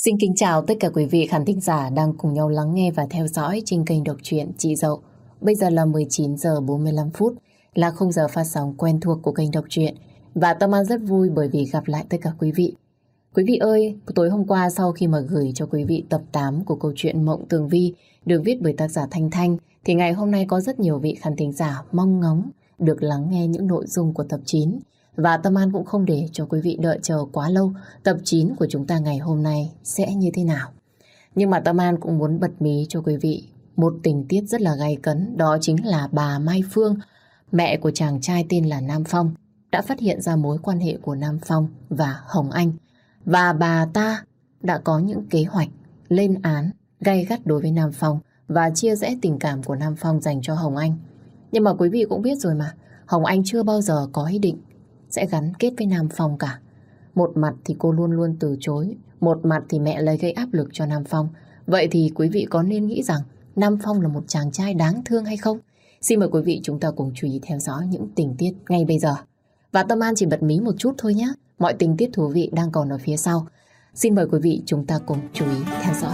Xin kính chào tất cả quý vị khán thính giả đang cùng nhau lắng nghe và theo dõi trên kênh đọc truyện Chị Dậu. Bây giờ là 19 giờ 45 phút, là khung giờ phát sóng quen thuộc của kênh đọc truyện. Và Tâm An rất vui bởi vì gặp lại tất cả quý vị. Quý vị ơi, tối hôm qua sau khi mà gửi cho quý vị tập 8 của câu chuyện Mộng Tường Vi được viết bởi tác giả Thanh Thanh, thì ngày hôm nay có rất nhiều vị khán thính giả mong ngóng được lắng nghe những nội dung của tập 9. Và Tâm An cũng không để cho quý vị đợi chờ quá lâu, tập 9 của chúng ta ngày hôm nay sẽ như thế nào. Nhưng mà Tâm An cũng muốn bật mí cho quý vị một tình tiết rất là gay cấn, đó chính là bà Mai Phương, mẹ của chàng trai tên là Nam Phong, đã phát hiện ra mối quan hệ của Nam Phong và Hồng Anh. Và bà ta đã có những kế hoạch lên án gay gắt đối với Nam Phong và chia rẽ tình cảm của Nam Phong dành cho Hồng Anh. Nhưng mà quý vị cũng biết rồi mà, Hồng Anh chưa bao giờ có ý định sẽ gắn kết với Nam Phong cả. Một mặt thì cô luôn luôn từ chối, một mặt thì mẹ lấy gây áp lực cho Nam Phong. Vậy thì quý vị có nên nghĩ rằng Nam Phong là một chàng trai đáng thương hay không? Xin mời quý vị chúng ta cùng chú ý theo dõi những tình tiết ngay bây giờ. Và Tâm An chỉ bật mí một chút thôi nhé. Mọi tình tiết thú vị đang còn ở phía sau. Xin mời quý vị chúng ta cùng chú ý theo dõi.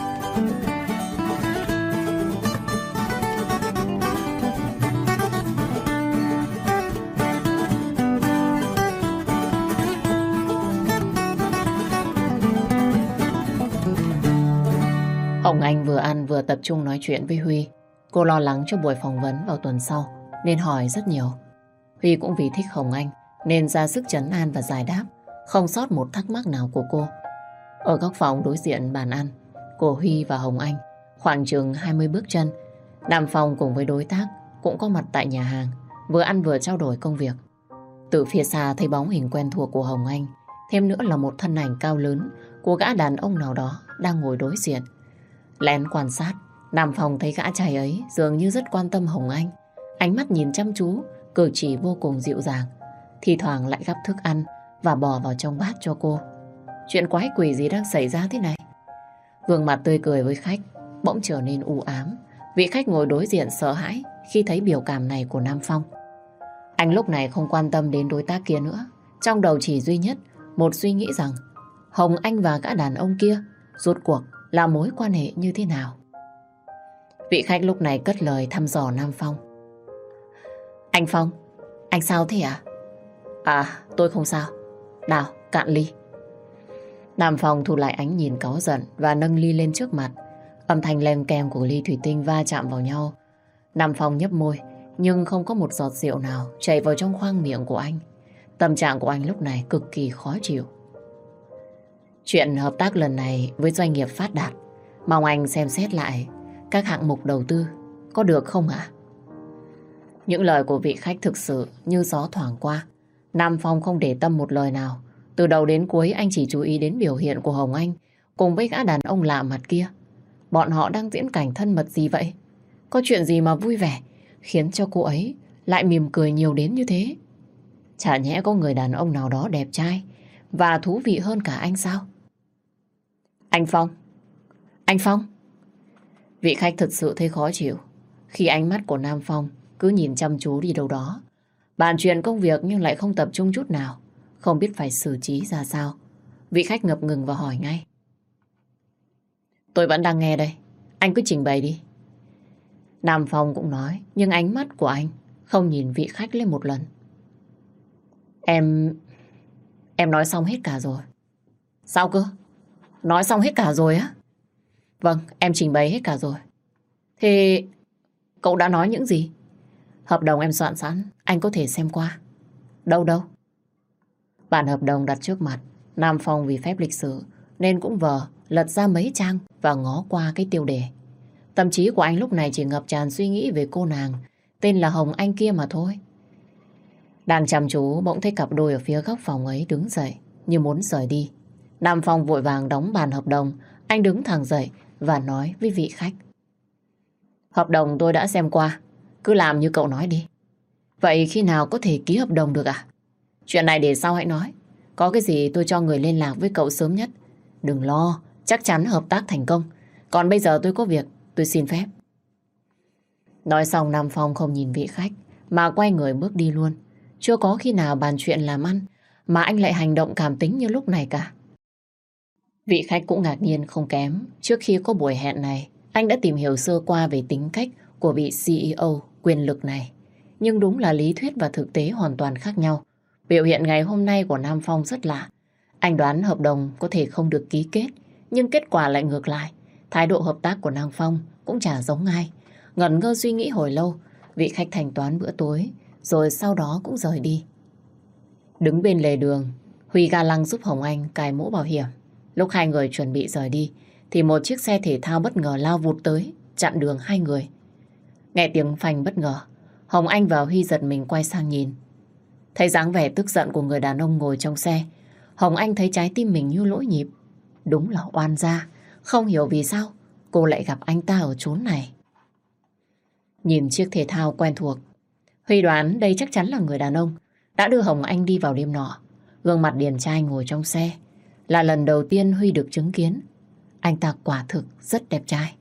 Hồng Anh vừa ăn vừa tập trung nói chuyện với Huy. Cô lo lắng cho buổi phỏng vấn vào tuần sau nên hỏi rất nhiều. Huy cũng vì thích Hồng Anh nên ra sức trấn an và giải đáp, không sót một thắc mắc nào của cô. Ở góc phòng đối diện bàn ăn của Huy và Hồng Anh, khoảng chừng 20 bước chân, Nam Phong cùng với đối tác cũng có mặt tại nhà hàng, vừa ăn vừa trao đổi công việc. Từ phía xa thấy bóng hình quen thuộc của Hồng Anh, thêm nữa là một thân ảnh cao lớn của gã đàn ông nào đó đang ngồi đối diện. Lén quan sát, Nam Phong thấy gã trai ấy dường như rất quan tâm Hồng Anh. Ánh mắt nhìn chăm chú, cử chỉ vô cùng dịu dàng. Thì thoảng lại gắp thức ăn và bỏ vào trong bát cho cô. Chuyện quái quỷ gì đang xảy ra thế này? Gương mặt tươi cười với khách bỗng trở nên u ám. Vị khách ngồi đối diện sợ hãi khi thấy biểu cảm này của Nam Phong. Anh lúc này không quan tâm đến đối tác kia nữa. Trong đầu chỉ duy nhất một suy nghĩ rằng Hồng Anh và gã đàn ông kia rốt cuộc là mối quan hệ như thế nào. Vị khách lúc này cất lời thăm dò Nam Phong. Anh Phong, anh sao thế à? À, tôi không sao. Nào, cạn ly. Nam Phong thu lại ánh nhìn cáu giận và nâng ly lên trước mặt. Âm thanh leng keng của ly thủy tinh va chạm vào nhau. Nam Phong nhấp môi, nhưng không có một giọt rượu nào chảy vào trong khoang miệng của anh. Tâm trạng của anh lúc này cực kỳ khó chịu. Chuyện hợp tác lần này với doanh nghiệp Phát Đạt, mong anh xem xét lại các hạng mục đầu tư, có được không ạ? Những lời của vị khách thực sự như gió thoảng qua. Nam Phong không để tâm một lời nào. Từ đầu đến cuối anh chỉ chú ý đến biểu hiện của Hồng Anh cùng với gã đàn ông lạ mặt kia. Bọn họ đang diễn cảnh thân mật gì vậy? Có chuyện gì mà vui vẻ khiến cho cô ấy lại mỉm cười nhiều đến như thế? Chả nhẽ có người đàn ông nào đó đẹp trai và thú vị hơn cả anh sao? Anh Phong! Anh Phong! Vị khách thật sự thấy khó chịu khi ánh mắt của Nam Phong cứ nhìn chăm chú đi đâu đó. Bàn chuyện công việc nhưng lại không tập trung chút nào. Không biết phải xử trí ra sao. Vị khách ngập ngừng và hỏi ngay. Tôi vẫn đang nghe đây. Anh cứ trình bày đi. Nam Phong cũng nói, nhưng ánh mắt của anh không nhìn vị khách lên một lần. Em nói xong hết cả rồi. Sao cơ? Nói xong hết cả rồi á? Vâng, em trình bày hết cả rồi. Thế cậu đã nói những gì? Hợp đồng em soạn sẵn, anh có thể xem qua. Đâu đâu? Bản hợp đồng đặt trước mặt. Nam Phong vì phép lịch sự nên cũng vờ lật ra mấy trang và ngó qua cái tiêu đề. Tâm trí của anh lúc này chỉ ngập tràn suy nghĩ về cô nàng tên là Hồng Anh kia mà thôi. Đang chăm chú bỗng thấy cặp đôi ở phía góc phòng ấy đứng dậy như muốn rời đi. Nam Phong vội vàng đóng bản hợp đồng. Anh đứng thẳng dậy và nói với vị khách. Hợp đồng tôi đã xem qua, cứ làm như cậu nói đi. Vậy khi nào có thể ký hợp đồng được à? Chuyện này để sau hãy nói. Có cái gì tôi cho người liên lạc với cậu sớm nhất. Đừng lo, chắc chắn hợp tác thành công. Còn bây giờ tôi có việc, tôi xin phép. Nói xong Nam Phong không nhìn vị khách mà quay người bước đi luôn. Chưa có khi nào bàn chuyện làm ăn mà anh lại hành động cảm tính như lúc này cả. Vị khách cũng ngạc nhiên không kém. Trước khi có buổi hẹn này, anh đã tìm hiểu sơ qua về tính cách của vị CEO quyền lực này. Nhưng đúng là lý thuyết và thực tế hoàn toàn khác nhau. Biểu hiện ngày hôm nay của Nam Phong rất lạ. Anh đoán hợp đồng có thể không được ký kết, nhưng kết quả lại ngược lại. Thái độ hợp tác của Nam Phong cũng chả giống ai. Ngẩn ngơ suy nghĩ hồi lâu, vị khách thanh toán bữa tối, rồi sau đó cũng rời đi. Đứng bên lề đường, Huy ga lăng giúp Hồng Anh cài mũ bảo hiểm. Lúc hai người chuẩn bị rời đi, thì một chiếc xe thể thao bất ngờ lao vụt tới, chặn đường hai người. Nghe tiếng phanh bất ngờ, Hồng Anh và Huy giật mình quay sang nhìn. Thấy dáng vẻ tức giận của người đàn ông ngồi trong xe, Hồng Anh thấy trái tim mình như lỗi nhịp. Đúng là oan gia, không hiểu vì sao cô lại gặp anh ta ở chốn này. Nhìn chiếc thể thao quen thuộc, Huy đoán đây chắc chắn là người đàn ông đã đưa Hồng Anh đi vào đêm nọ. Gương mặt điển trai ngồi trong xe là lần đầu tiên Huy được chứng kiến. Anh ta quả thực rất đẹp trai.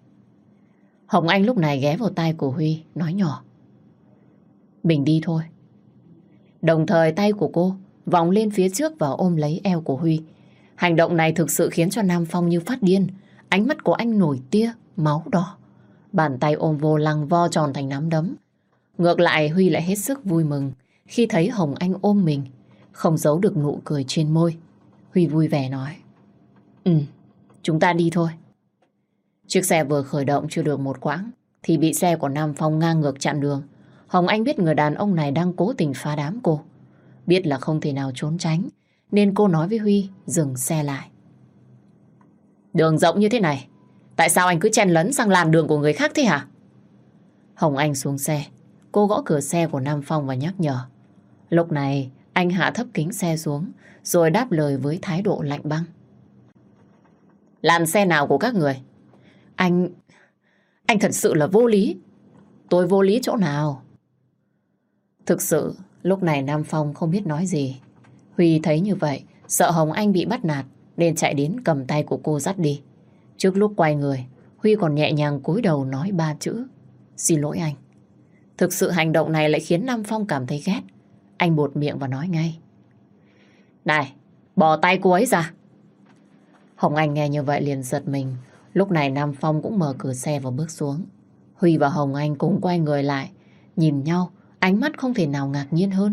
Hồng Anh lúc này ghé vào tai của Huy, nói nhỏ: mình đi thôi. Đồng thời tay của cô vòng lên phía trước và ôm lấy eo của Huy. Hành động này thực sự khiến cho Nam Phong như phát điên. Ánh mắt của anh nổi tia máu đỏ. Bàn tay ôm vô lăng vo tròn thành nắm đấm. Ngược lại Huy lại hết sức vui mừng khi thấy Hồng Anh ôm mình, không giấu được nụ cười trên môi. Huy vui vẻ nói: chúng ta đi thôi. Chiếc xe vừa khởi động chưa được một quãng thì bị xe của Nam Phong ngang ngược chặn đường. Hồng Anh biết người đàn ông này đang cố tình phá đám cô. Biết là không thể nào trốn tránh, nên cô nói với Huy dừng xe lại. Đường rộng như thế này, tại sao anh cứ chen lấn sang làn đường của người khác thế hả? Hồng Anh xuống xe, cô gõ cửa xe của Nam Phong và nhắc nhở. Lúc này anh hạ thấp kính xe xuống, rồi đáp lời với thái độ lạnh băng. Làn xe nào của các người? Anh thật sự là vô lý. Tôi vô lý chỗ nào? Thực sự lúc này Nam Phong không biết nói gì. Huy thấy như vậy, sợ Hồng Anh bị bắt nạt, nên chạy đến cầm tay của cô dắt đi. Trước lúc quay người, Huy còn nhẹ nhàng cúi đầu nói 3 chữ: xin lỗi anh. Thực sự hành động này lại khiến Nam Phong cảm thấy ghét. Anh buột miệng và nói ngay: này, bỏ tay cô ấy ra. Hồng Anh nghe như vậy liền giật mình. Lúc này Nam Phong cũng mở cửa xe và bước xuống. Huy và Hồng Anh cũng quay người lại, nhìn nhau, ánh mắt không thể nào ngạc nhiên hơn.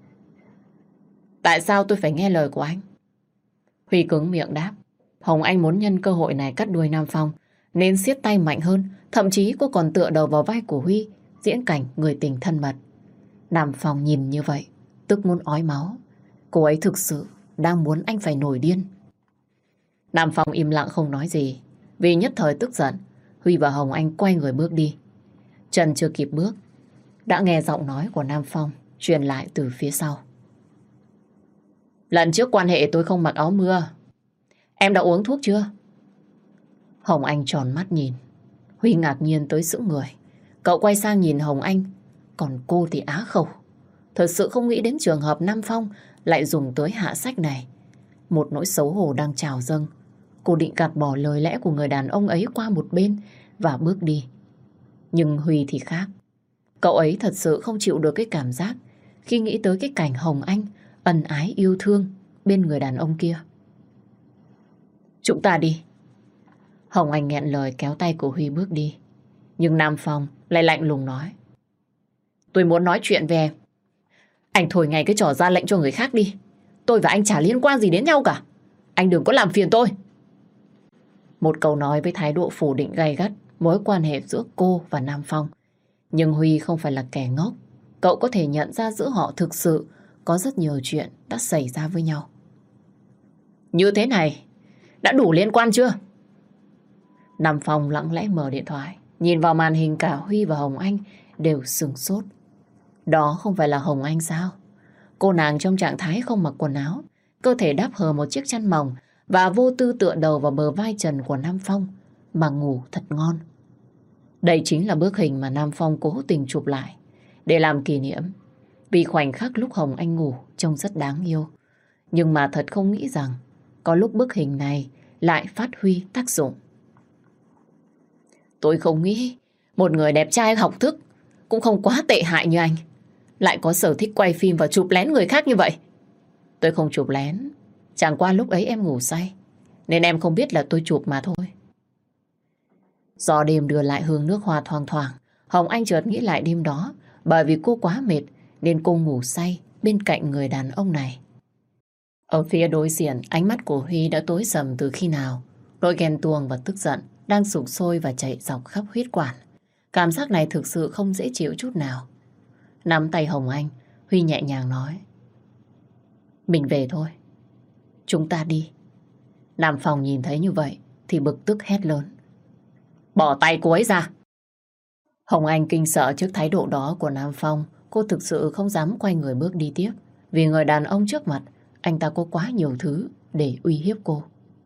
Tại sao tôi phải nghe lời của anh? Huy cứng miệng đáp. Hồng Anh muốn nhân cơ hội này cắt đuôi Nam Phong, nên siết tay mạnh hơn. Thậm chí cô còn tựa đầu vào vai của Huy, diễn cảnh người tình thân mật. Nam Phong nhìn như vậy, tức muốn ói máu. Cô ấy thực sự đang muốn anh phải nổi điên. Nam Phong im lặng không nói gì. Vì nhất thời tức giận, Huy và Hồng Anh quay người bước đi. Chân chưa kịp bước, đã nghe giọng nói của Nam Phong truyền lại từ phía sau. Lần trước quan hệ tôi không mặc áo mưa, em đã uống thuốc chưa? Hồng Anh tròn mắt nhìn. Huy ngạc nhiên tới sững người. Cậu quay sang nhìn Hồng Anh, còn cô thì á khẩu. Thật sự không nghĩ đến trường hợp Nam Phong lại dùng tới hạ sách này. Một nỗi xấu hổ đang trào dâng. Cô định gạt bỏ lời lẽ của người đàn ông ấy qua một bên và bước đi. Nhưng Huy thì khác. Cậu ấy thật sự không chịu được cái cảm giác khi nghĩ tới cái cảnh Hồng Anh ân ái yêu thương bên người đàn ông kia. Chúng ta đi. Hồng Anh nghẹn lời kéo tay của Huy bước đi. Nhưng Nam Phong lại lạnh lùng nói: tôi muốn nói chuyện về em. Anh thôi ngay cái trò ra lệnh cho người khác đi. Tôi và anh chả liên quan gì đến nhau cả. Anh đừng có làm phiền tôi. Một câu nói với thái độ phủ định gay gắt mối quan hệ giữa cô và Nam Phong. Nhưng Huy không phải là kẻ ngốc. Cậu có thể nhận ra giữa họ thực sự có rất nhiều chuyện đã xảy ra với nhau. Như thế này đã đủ liên quan chưa? Nam Phong lặng lẽ mở điện thoại, nhìn vào màn hình. Cả Huy và Hồng Anh đều sửng sốt. Đó không phải là Hồng Anh sao? Cô nàng trong trạng thái không mặc quần áo, cơ thể đắp hờ một chiếc chăn mỏng và vô tư tựa đầu vào bờ vai trần của Nam Phong mà ngủ thật ngon. Đây chính là bức hình mà Nam Phong cố tình chụp lại để làm kỷ niệm, vì khoảnh khắc lúc Hồng Anh ngủ trông rất đáng yêu. Nhưng mà thật không nghĩ rằng có lúc bức hình này lại phát huy tác dụng. Tôi không nghĩ một người đẹp trai học thức cũng không quá tệ hại như anh lại có sở thích quay phim và chụp lén người khác như vậy. Tôi không chụp lén, chẳng qua lúc ấy em ngủ say nên em không biết là tôi chụp mà thôi. Gió đêm đưa lại hương nước hoa thoang thoảng. Hồng Anh chợt nghĩ lại đêm đó, bởi vì cô quá mệt nên cô ngủ say bên cạnh người đàn ông này. Ở phía đối diện, ánh mắt của Huy đã tối sầm từ khi nào. Nỗi ghen tuông và tức giận đang sục sôi và chạy dọc khắp huyết quản. Cảm giác này thực sự không dễ chịu chút nào. Nắm tay Hồng Anh, Huy nhẹ nhàng nói: mình về thôi, chúng ta đi. Nam Phong nhìn thấy như vậy thì bực tức hét lớn: bỏ tay cô ấy ra! Hồng Anh kinh sợ trước thái độ đó của Nam Phong. Cô thực sự không dám quay người bước đi tiếp, vì người đàn ông trước mặt, anh ta có quá nhiều thứ để uy hiếp cô.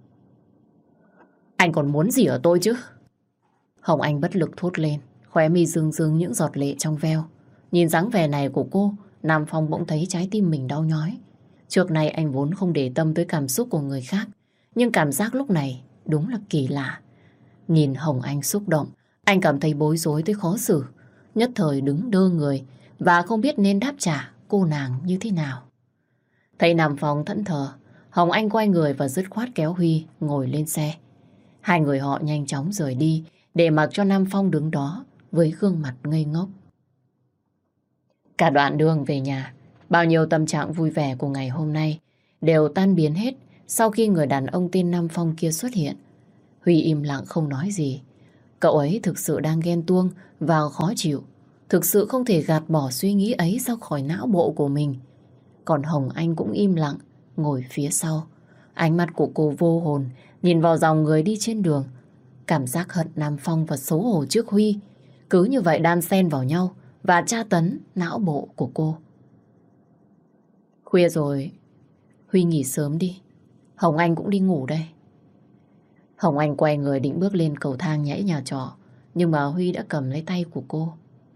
Anh còn muốn gì ở tôi chứ? Hồng Anh bất lực thốt lên, khóe mi rưng rưng những giọt lệ trong veo. Nhìn dáng vẻ này của cô, Nam Phong bỗng thấy trái tim mình đau nhói. Trước nay anh vốn không để tâm tới cảm xúc của người khác, nhưng cảm giác lúc này đúng là kỳ lạ. Nhìn Hồng Anh xúc động, anh cảm thấy bối rối tới khó xử, nhất thời đứng đơ người và không biết nên đáp trả cô nàng như thế nào. Thấy Nam Phong thẫn thờ, Hồng Anh quay người và dứt khoát kéo Huy ngồi lên xe. Hai người họ nhanh chóng rời đi để mặc cho Nam Phong đứng đó với gương mặt ngây ngốc. Cả đoạn đường về nhà, bao nhiêu tâm trạng vui vẻ của ngày hôm nay đều tan biến hết sau khi người đàn ông tên Nam Phong kia xuất hiện. Huy im lặng không nói gì. Cậu ấy thực sự đang ghen tuông và khó chịu. Thực sự không thể gạt bỏ suy nghĩ ấy ra khỏi não bộ của mình. Còn Hồng Anh cũng im lặng, ngồi phía sau. Ánh mắt của cô vô hồn, nhìn vào dòng người đi trên đường. Cảm giác hận Nam Phong và xấu hổ trước Huy cứ như vậy đan xen vào nhau và tra tấn não bộ của cô. Khuya rồi, Huy nghỉ sớm đi. Hồng Anh cũng đi ngủ đây. Hồng Anh quay người định bước lên cầu thang nhảy nhà trọ, nhưng mà Huy đã cầm lấy tay của cô.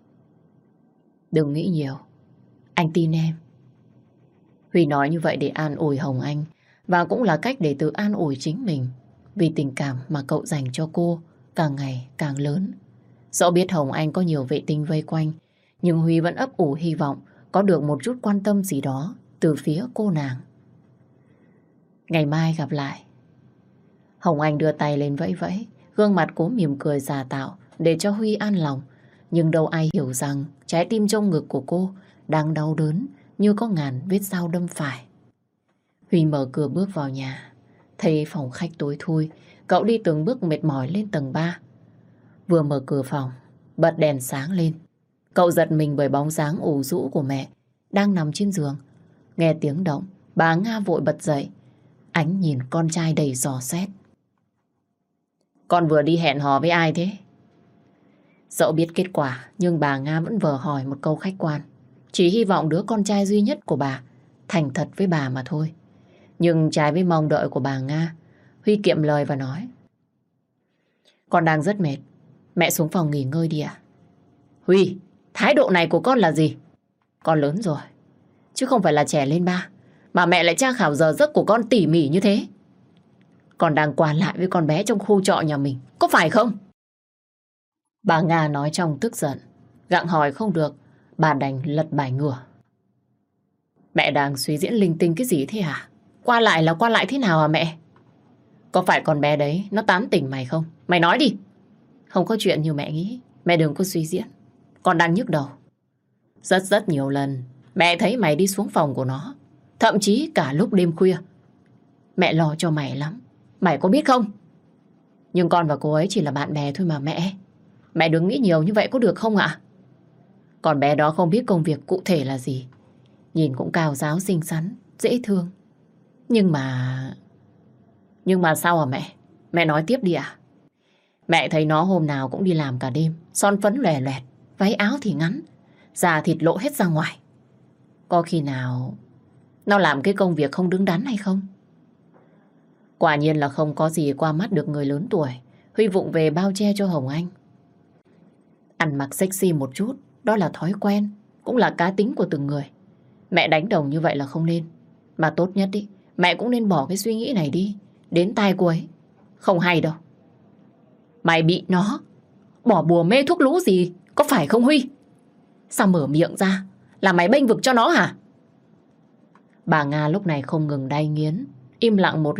Đừng nghĩ nhiều, anh tin em. Huy nói như vậy để an ủi Hồng Anh, và cũng là cách để tự an ủi chính mình, vì tình cảm mà cậu dành cho cô càng ngày càng lớn. Dẫu biết Hồng Anh có nhiều vệ tinh vây quanh, nhưng Huy vẫn ấp ủ hy vọng có được một chút quan tâm gì đó từ phía cô nàng. Ngày mai gặp lại. Hồng Anh đưa tay lên vẫy vẫy, gương mặt cố mỉm cười giả tạo để cho Huy an lòng. Nhưng đâu ai hiểu rằng trái tim trong ngực của cô đang đau đớn như có ngàn vết dao đâm phải. Huy mở cửa bước vào nhà, thấy phòng khách tối thui, cậu đi từng bước mệt mỏi lên tầng 3. Vừa mở cửa phòng, bật đèn sáng lên. Cậu giật mình bởi bóng dáng ủ rũ của mẹ đang nằm trên giường. Nghe tiếng động, bà Nga vội bật dậy, ánh nhìn con trai đầy dò xét. Con vừa đi hẹn hò với ai thế? Dẫu biết kết quả, nhưng bà Nga vẫn vờ hỏi một câu khách quan. Chỉ hy vọng đứa con trai duy nhất của bà thành thật với bà mà thôi. Nhưng trái với mong đợi của bà Nga, Huy kiệm lời và nói: con đang rất mệt, mẹ xuống phòng nghỉ ngơi đi ạ. Huy, thái độ này của con là gì? Con lớn rồi, chứ không phải là trẻ lên ba, mà mẹ lại tra khảo giờ giấc của con tỉ mỉ như thế. Con đang qua lại với con bé trong khu trọ nhà mình, có phải không? Bà Nga nói trong tức giận. Gặng hỏi không được, bà đành lật bài ngửa. Mẹ đang suy diễn linh tinh cái gì thế hả? Qua lại là qua lại thế nào hả mẹ? Có phải con bé đấy nó tán tỉnh mày không? Mày nói đi. Không có chuyện như mẹ nghĩ. Mẹ đừng có suy diễn. Con đang nhức đầu. Rất nhiều lần mẹ thấy mày đi xuống phòng của nó, thậm chí cả lúc đêm khuya. Mẹ lo cho mày lắm, mày có biết không? Nhưng con và cô ấy chỉ là bạn bè thôi mà mẹ. Mẹ đừng nghĩ nhiều như vậy có được không ạ? Con bé đó không biết công việc cụ thể là gì, nhìn cũng cao ráo xinh xắn, dễ thương. Nhưng mà sao hả mẹ? Mẹ nói tiếp đi ạ. Mẹ thấy nó hôm nào cũng đi làm cả đêm, son phấn lòe loẹt, váy áo thì ngắn, da thịt lộ hết ra ngoài. Có khi nào nó làm cái công việc không đứng đắn hay không? Quả nhiên là không có gì qua mắt được người lớn tuổi. Huy vụng về bao che cho Hồng Anh. Ăn mặc sexy một chút, đó là thói quen, cũng là cá tính của từng người. Mẹ đánh đồng như vậy là không nên. Mà tốt nhất ý, mẹ cũng nên bỏ cái suy nghĩ này đi, đến tai cô ấy. Không hay đâu. Mày bị nó bỏ bùa mê thuốc lú gì, có phải không Huy? Sao mở miệng ra là mày bênh vực cho nó hả? Bà Nga lúc này không ngừng đay nghiến, im lặng một lát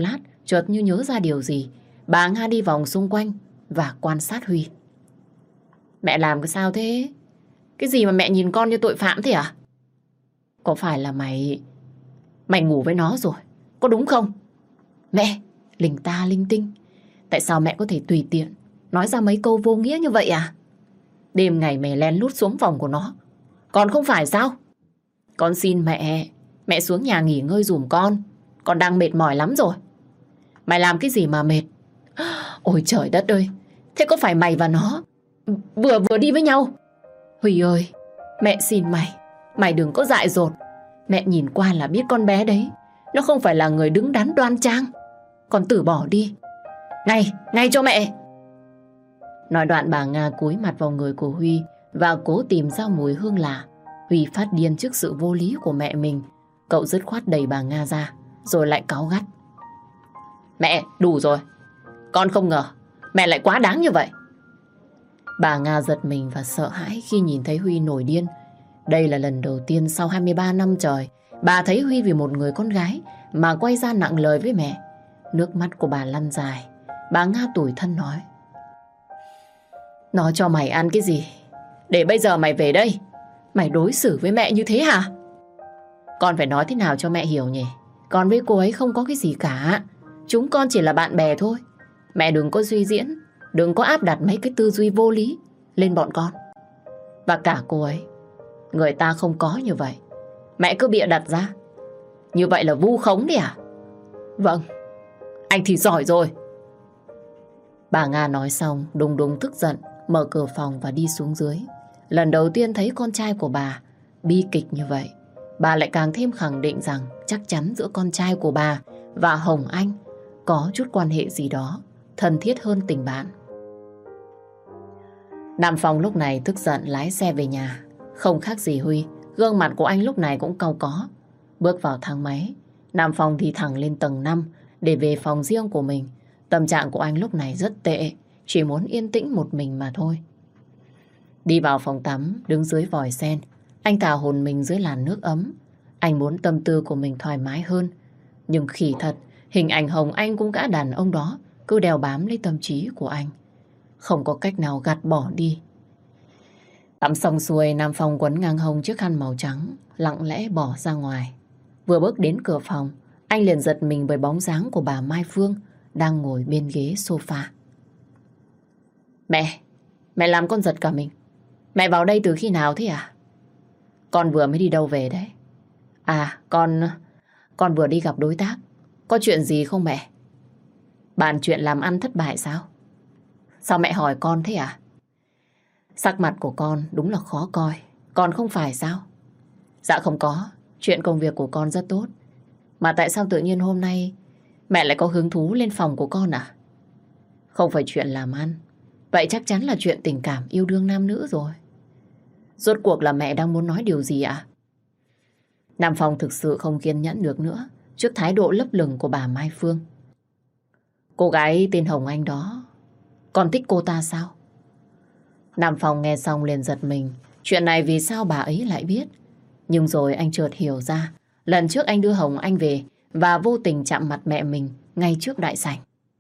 chợt như nhớ ra điều gì, bà Nga đi vòng xung quanh và quan sát Huy. Mẹ làm cái sao thế? Cái gì mà mẹ nhìn con như tội phạm thế à? Có phải là mày ngủ với nó rồi, có đúng không? Mẹ, linh ta linh tinh. Tại sao mẹ có thể tùy tiện nói ra mấy câu vô nghĩa như vậy à? Đêm ngày mày len lút xuống phòng của nó, còn không phải sao? Con xin mẹ xuống nhà nghỉ ngơi giùm con đang mệt mỏi lắm rồi. Mày làm cái gì mà mệt? Ôi trời đất ơi, thế có phải mày và nó vừa đi với nhau? Huy ơi, mẹ xin mày đừng có dại dột. Mẹ nhìn qua là biết con bé đấy, nó không phải là người đứng đắn đoan trang. Con từ bỏ đi. Ngay cho mẹ. Nói đoạn bà Nga cúi mặt vào người của Huy và cố tìm ra mùi hương lạ. Huy phát điên trước sự vô lý của mẹ mình. Cậu dứt khoát đẩy bà Nga ra, rồi lại cáu gắt. Mẹ, đủ rồi. Con không ngờ mẹ lại quá đáng như vậy. Bà Nga giật mình và sợ hãi khi nhìn thấy Huy nổi điên. Đây là lần đầu tiên sau 23 năm trời bà thấy Huy vì một người con gái mà quay ra nặng lời với mẹ. Nước mắt của bà lăn dài. Bà Nga tủi thân nói. Nó cho mày ăn cái gì để bây giờ mày về đây mày đối xử với mẹ như thế hả? Con phải nói thế nào cho mẹ hiểu nhỉ? Con với cô ấy không có cái gì cả. Chúng con chỉ là bạn bè thôi. Mẹ đừng có suy diễn, đừng có áp đặt mấy cái tư duy vô lý lên bọn con. Và cả cô ấy, người ta không có như vậy. Mẹ cứ bịa đặt ra. Như vậy là vu khống đấy à? Vâng, anh thì giỏi rồi. Bà Nga nói xong đùng đùng tức giận, mở cửa phòng và đi xuống dưới. Lần đầu tiên thấy con trai của bà bi kịch như vậy, bà lại càng thêm khẳng định rằng chắc chắn giữa con trai của bà và Hồng Anh có chút quan hệ gì đó thân thiết hơn tình bạn. Nam Phong lúc này tức giận lái xe về nhà. Không khác gì Huy, gương mặt của anh lúc này cũng cau có. Bước vào thang máy, Nam Phong đi thẳng lên tầng 5 để về phòng riêng của mình. Tâm trạng của anh lúc này rất tệ, chỉ muốn yên tĩnh một mình mà thôi. Đi vào phòng tắm, đứng dưới vòi sen, anh thả hồn mình dưới làn nước ấm. Anh muốn tâm tư của mình thoải mái hơn. Nhưng khỉ thật, hình ảnh Hồng Anh cũng gã đàn ông đó cứ đeo bám lấy tâm trí của anh. Không có cách nào gạt bỏ đi. Tắm xong xuôi, Nam Phong quấn ngang hông chiếc khăn màu trắng, lặng lẽ bỏ ra ngoài. Vừa bước đến cửa phòng, anh liền giật mình bởi bóng dáng của bà Mai Phương đang ngồi bên ghế sofa. Mẹ làm con giật cả mình. Mẹ vào đây từ khi nào thế à? Con vừa mới đi đâu về đấy? À, con vừa đi gặp đối tác. Có chuyện gì không mẹ? Bàn chuyện làm ăn thất bại sao? Sao mẹ hỏi con thế à? Sắc mặt của con đúng là khó coi. Con không phải sao? Dạ không có. Chuyện công việc của con rất tốt. Mà tại sao tự nhiên hôm nay mẹ lại có hứng thú lên phòng của con à? Không phải chuyện làm ăn. Vậy chắc chắn là chuyện tình cảm yêu đương nam nữ rồi. Rốt cuộc là mẹ đang muốn nói điều gì ạ? Nam Phong thực sự không kiên nhẫn được nữa trước thái độ lấp lửng của bà Mai Phương. Cô gái tên Hồng Anh đó, con thích cô ta sao? Nam Phong nghe xong liền giật mình. Chuyện này vì sao bà ấy lại biết? Nhưng rồi anh chợt hiểu ra. Lần trước anh đưa Hồng Anh về và vô tình chạm mặt mẹ mình ngay trước đại sảnh.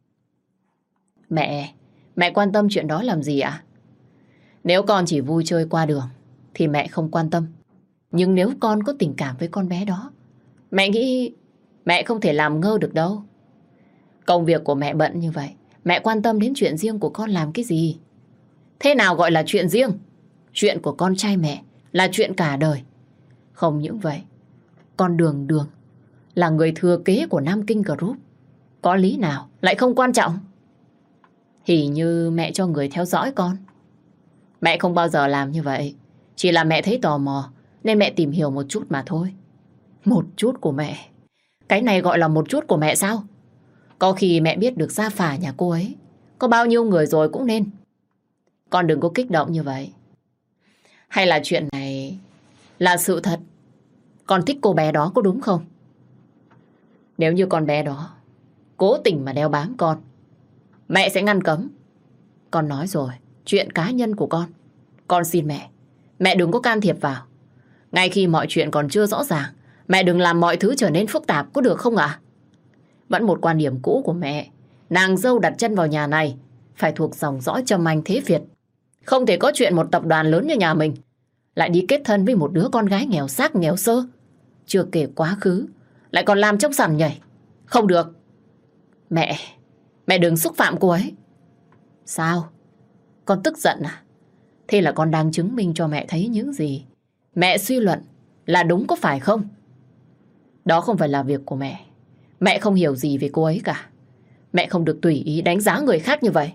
Mẹ quan tâm chuyện đó làm gì ạ? Nếu con chỉ vui chơi qua đường thì mẹ không quan tâm. Nhưng nếu con có tình cảm với con bé đó, mẹ nghĩ mẹ không thể làm ngơ được đâu. Công việc của mẹ bận như vậy, mẹ quan tâm đến chuyện riêng của con làm cái gì? Thế nào gọi là chuyện riêng? Chuyện của con trai mẹ là chuyện cả đời. Không những vậy, con Đường là người thừa kế của Nam Kinh Group. Có lý nào lại không quan trọng? Thì như mẹ cho người theo dõi con. Mẹ không bao giờ làm như vậy. Chỉ là mẹ thấy tò mò nên mẹ tìm hiểu một chút mà thôi. Một chút của mẹ? Cái này gọi là một chút của mẹ sao? Có khi mẹ biết được gia phả nhà cô ấy có bao nhiêu người rồi cũng nên. Con đừng có kích động như vậy. Hay là chuyện này là sự thật? Con thích cô bé đó có đúng không? Nếu như con bé đó cố tình mà đeo bám con, mẹ sẽ ngăn cấm. Con nói rồi, chuyện cá nhân của con xin mẹ đừng có can thiệp vào. Ngay khi mọi chuyện còn chưa rõ ràng, mẹ đừng làm mọi thứ trở nên phức tạp, có được không ạ? Vẫn một quan điểm cũ của mẹ. Nàng dâu đặt chân vào nhà này phải thuộc dòng dõi Trầm Anh thế Việt. Không thể có chuyện một tập đoàn lớn như nhà mình lại đi kết thân với một đứa con gái nghèo xác nghèo sơ. Chưa kể quá khứ lại còn làm trong sàn nhảy. Không được. Mẹ đừng xúc phạm cô ấy. Sao? Con tức giận à? Thế là con đang chứng minh cho mẹ thấy những gì mẹ suy luận là đúng, có phải không? Đó không phải là việc của mẹ. Mẹ không hiểu gì về cô ấy cả. Mẹ không được tùy ý đánh giá người khác như vậy.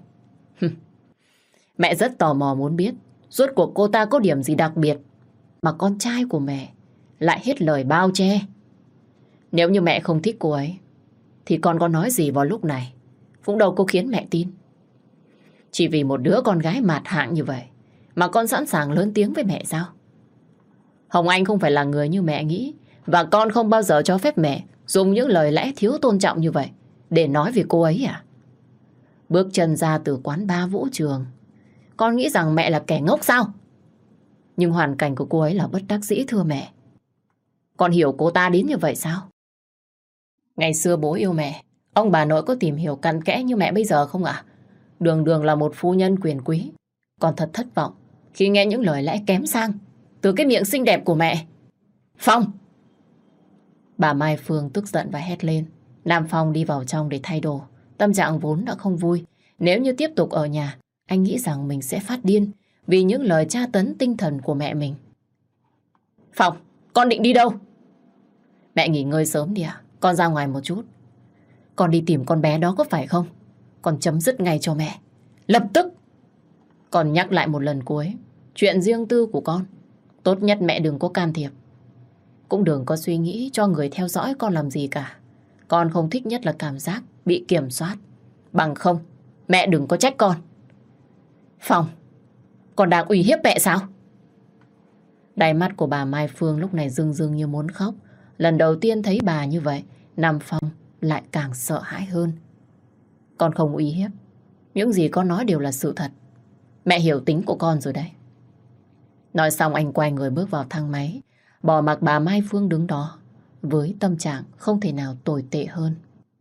Mẹ rất tò mò muốn biết rốt cuộc cô ta có điểm gì đặc biệt mà con trai của mẹ lại hết lời bao che. Nếu như mẹ không thích cô ấy thì con có nói gì vào lúc này cũng đâu có khiến mẹ tin. Chỉ vì một đứa con gái mạt hạng như vậy mà con sẵn sàng lớn tiếng với mẹ sao? Hồng Anh không phải là người như mẹ nghĩ, và con không bao giờ cho phép mẹ dùng những lời lẽ thiếu tôn trọng như vậy để nói về cô ấy à? Bước chân ra từ quán bar vũ trường, con nghĩ rằng mẹ là kẻ ngốc sao? Nhưng hoàn cảnh của cô ấy là bất đắc dĩ thưa mẹ. Con hiểu cô ta đến như vậy sao? Ngày xưa bố yêu mẹ, ông bà nội có tìm hiểu cặn kẽ như mẹ bây giờ không ạ? Đường đường là một phu nhân quyền quý. Con thật thất vọng khi nghe những lời lẽ kém sang từ cái miệng xinh đẹp của mẹ. Phong! Bà Mai Phương tức giận và hét lên. Nam Phong đi vào trong để thay đồ. Tâm trạng vốn đã không vui. Nếu như tiếp tục ở nhà, anh nghĩ rằng mình sẽ phát điên vì những lời tra tấn tinh thần của mẹ mình. Phong! Con định đi đâu? Mẹ nghỉ ngơi sớm đi ạ. Con ra ngoài một chút. Con đi tìm con bé đó có phải không? Con chấm dứt ngay cho mẹ. Lập tức! Con nhắc lại một lần cuối. Chuyện riêng tư của con tốt nhất mẹ đừng có can thiệp. Cũng đừng có suy nghĩ cho người theo dõi con làm gì cả. Con không thích nhất là cảm giác bị kiểm soát. Bằng không, mẹ đừng có trách con. Phong, con đang uy hiếp mẹ sao? Đáy mắt của bà Mai Phương lúc này rưng rưng như muốn khóc. Lần đầu tiên thấy bà như vậy, Nam Phong lại càng sợ hãi hơn. Con không uy hiếp. Những gì con nói đều là sự thật. Mẹ hiểu tính của con rồi đấy. Nói xong anh quay người bước vào thang máy, bỏ mặc bà Mai Phương đứng đó với tâm trạng không thể nào tồi tệ hơn.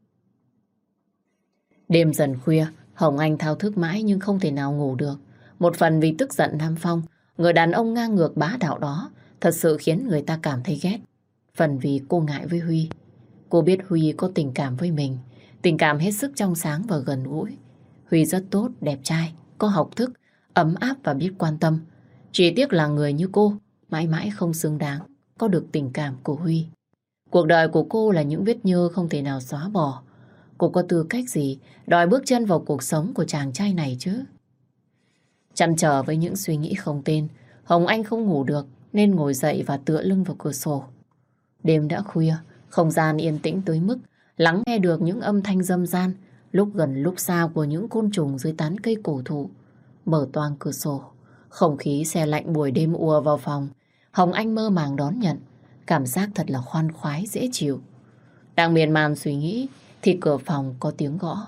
Đêm dần khuya, Hồng Anh thao thức mãi nhưng không thể nào ngủ được. Một phần vì tức giận Nam Phong, người đàn ông ngang ngược bá đạo đó, thật sự khiến người ta cảm thấy ghét. Phần vì cô ngại với Huy. Cô biết Huy có tình cảm với mình, tình cảm hết sức trong sáng và gần gũi. Huy rất tốt, đẹp trai, có học thức, ấm áp và biết quan tâm. Chỉ tiếc là người như cô mãi mãi không xứng đáng có được tình cảm của Huy. Cuộc đời của cô là những vết nhơ không thể nào xóa bỏ. Cô có tư cách gì đòi bước chân vào cuộc sống của chàng trai này chứ? Chăn trở với những suy nghĩ không tên, Hồng Anh không ngủ được nên ngồi dậy và tựa lưng vào cửa sổ. Đêm đã khuya, không gian yên tĩnh tới mức lắng nghe được những âm thanh râm ran lúc gần lúc xa của những côn trùng dưới tán cây cổ thụ. Mở toang cửa sổ, không khí se lạnh buổi đêm ùa vào phòng. Hồng Anh mơ màng đón nhận, cảm giác thật là khoan khoái dễ chịu. Đang miên man suy nghĩ thì cửa phòng có tiếng gõ.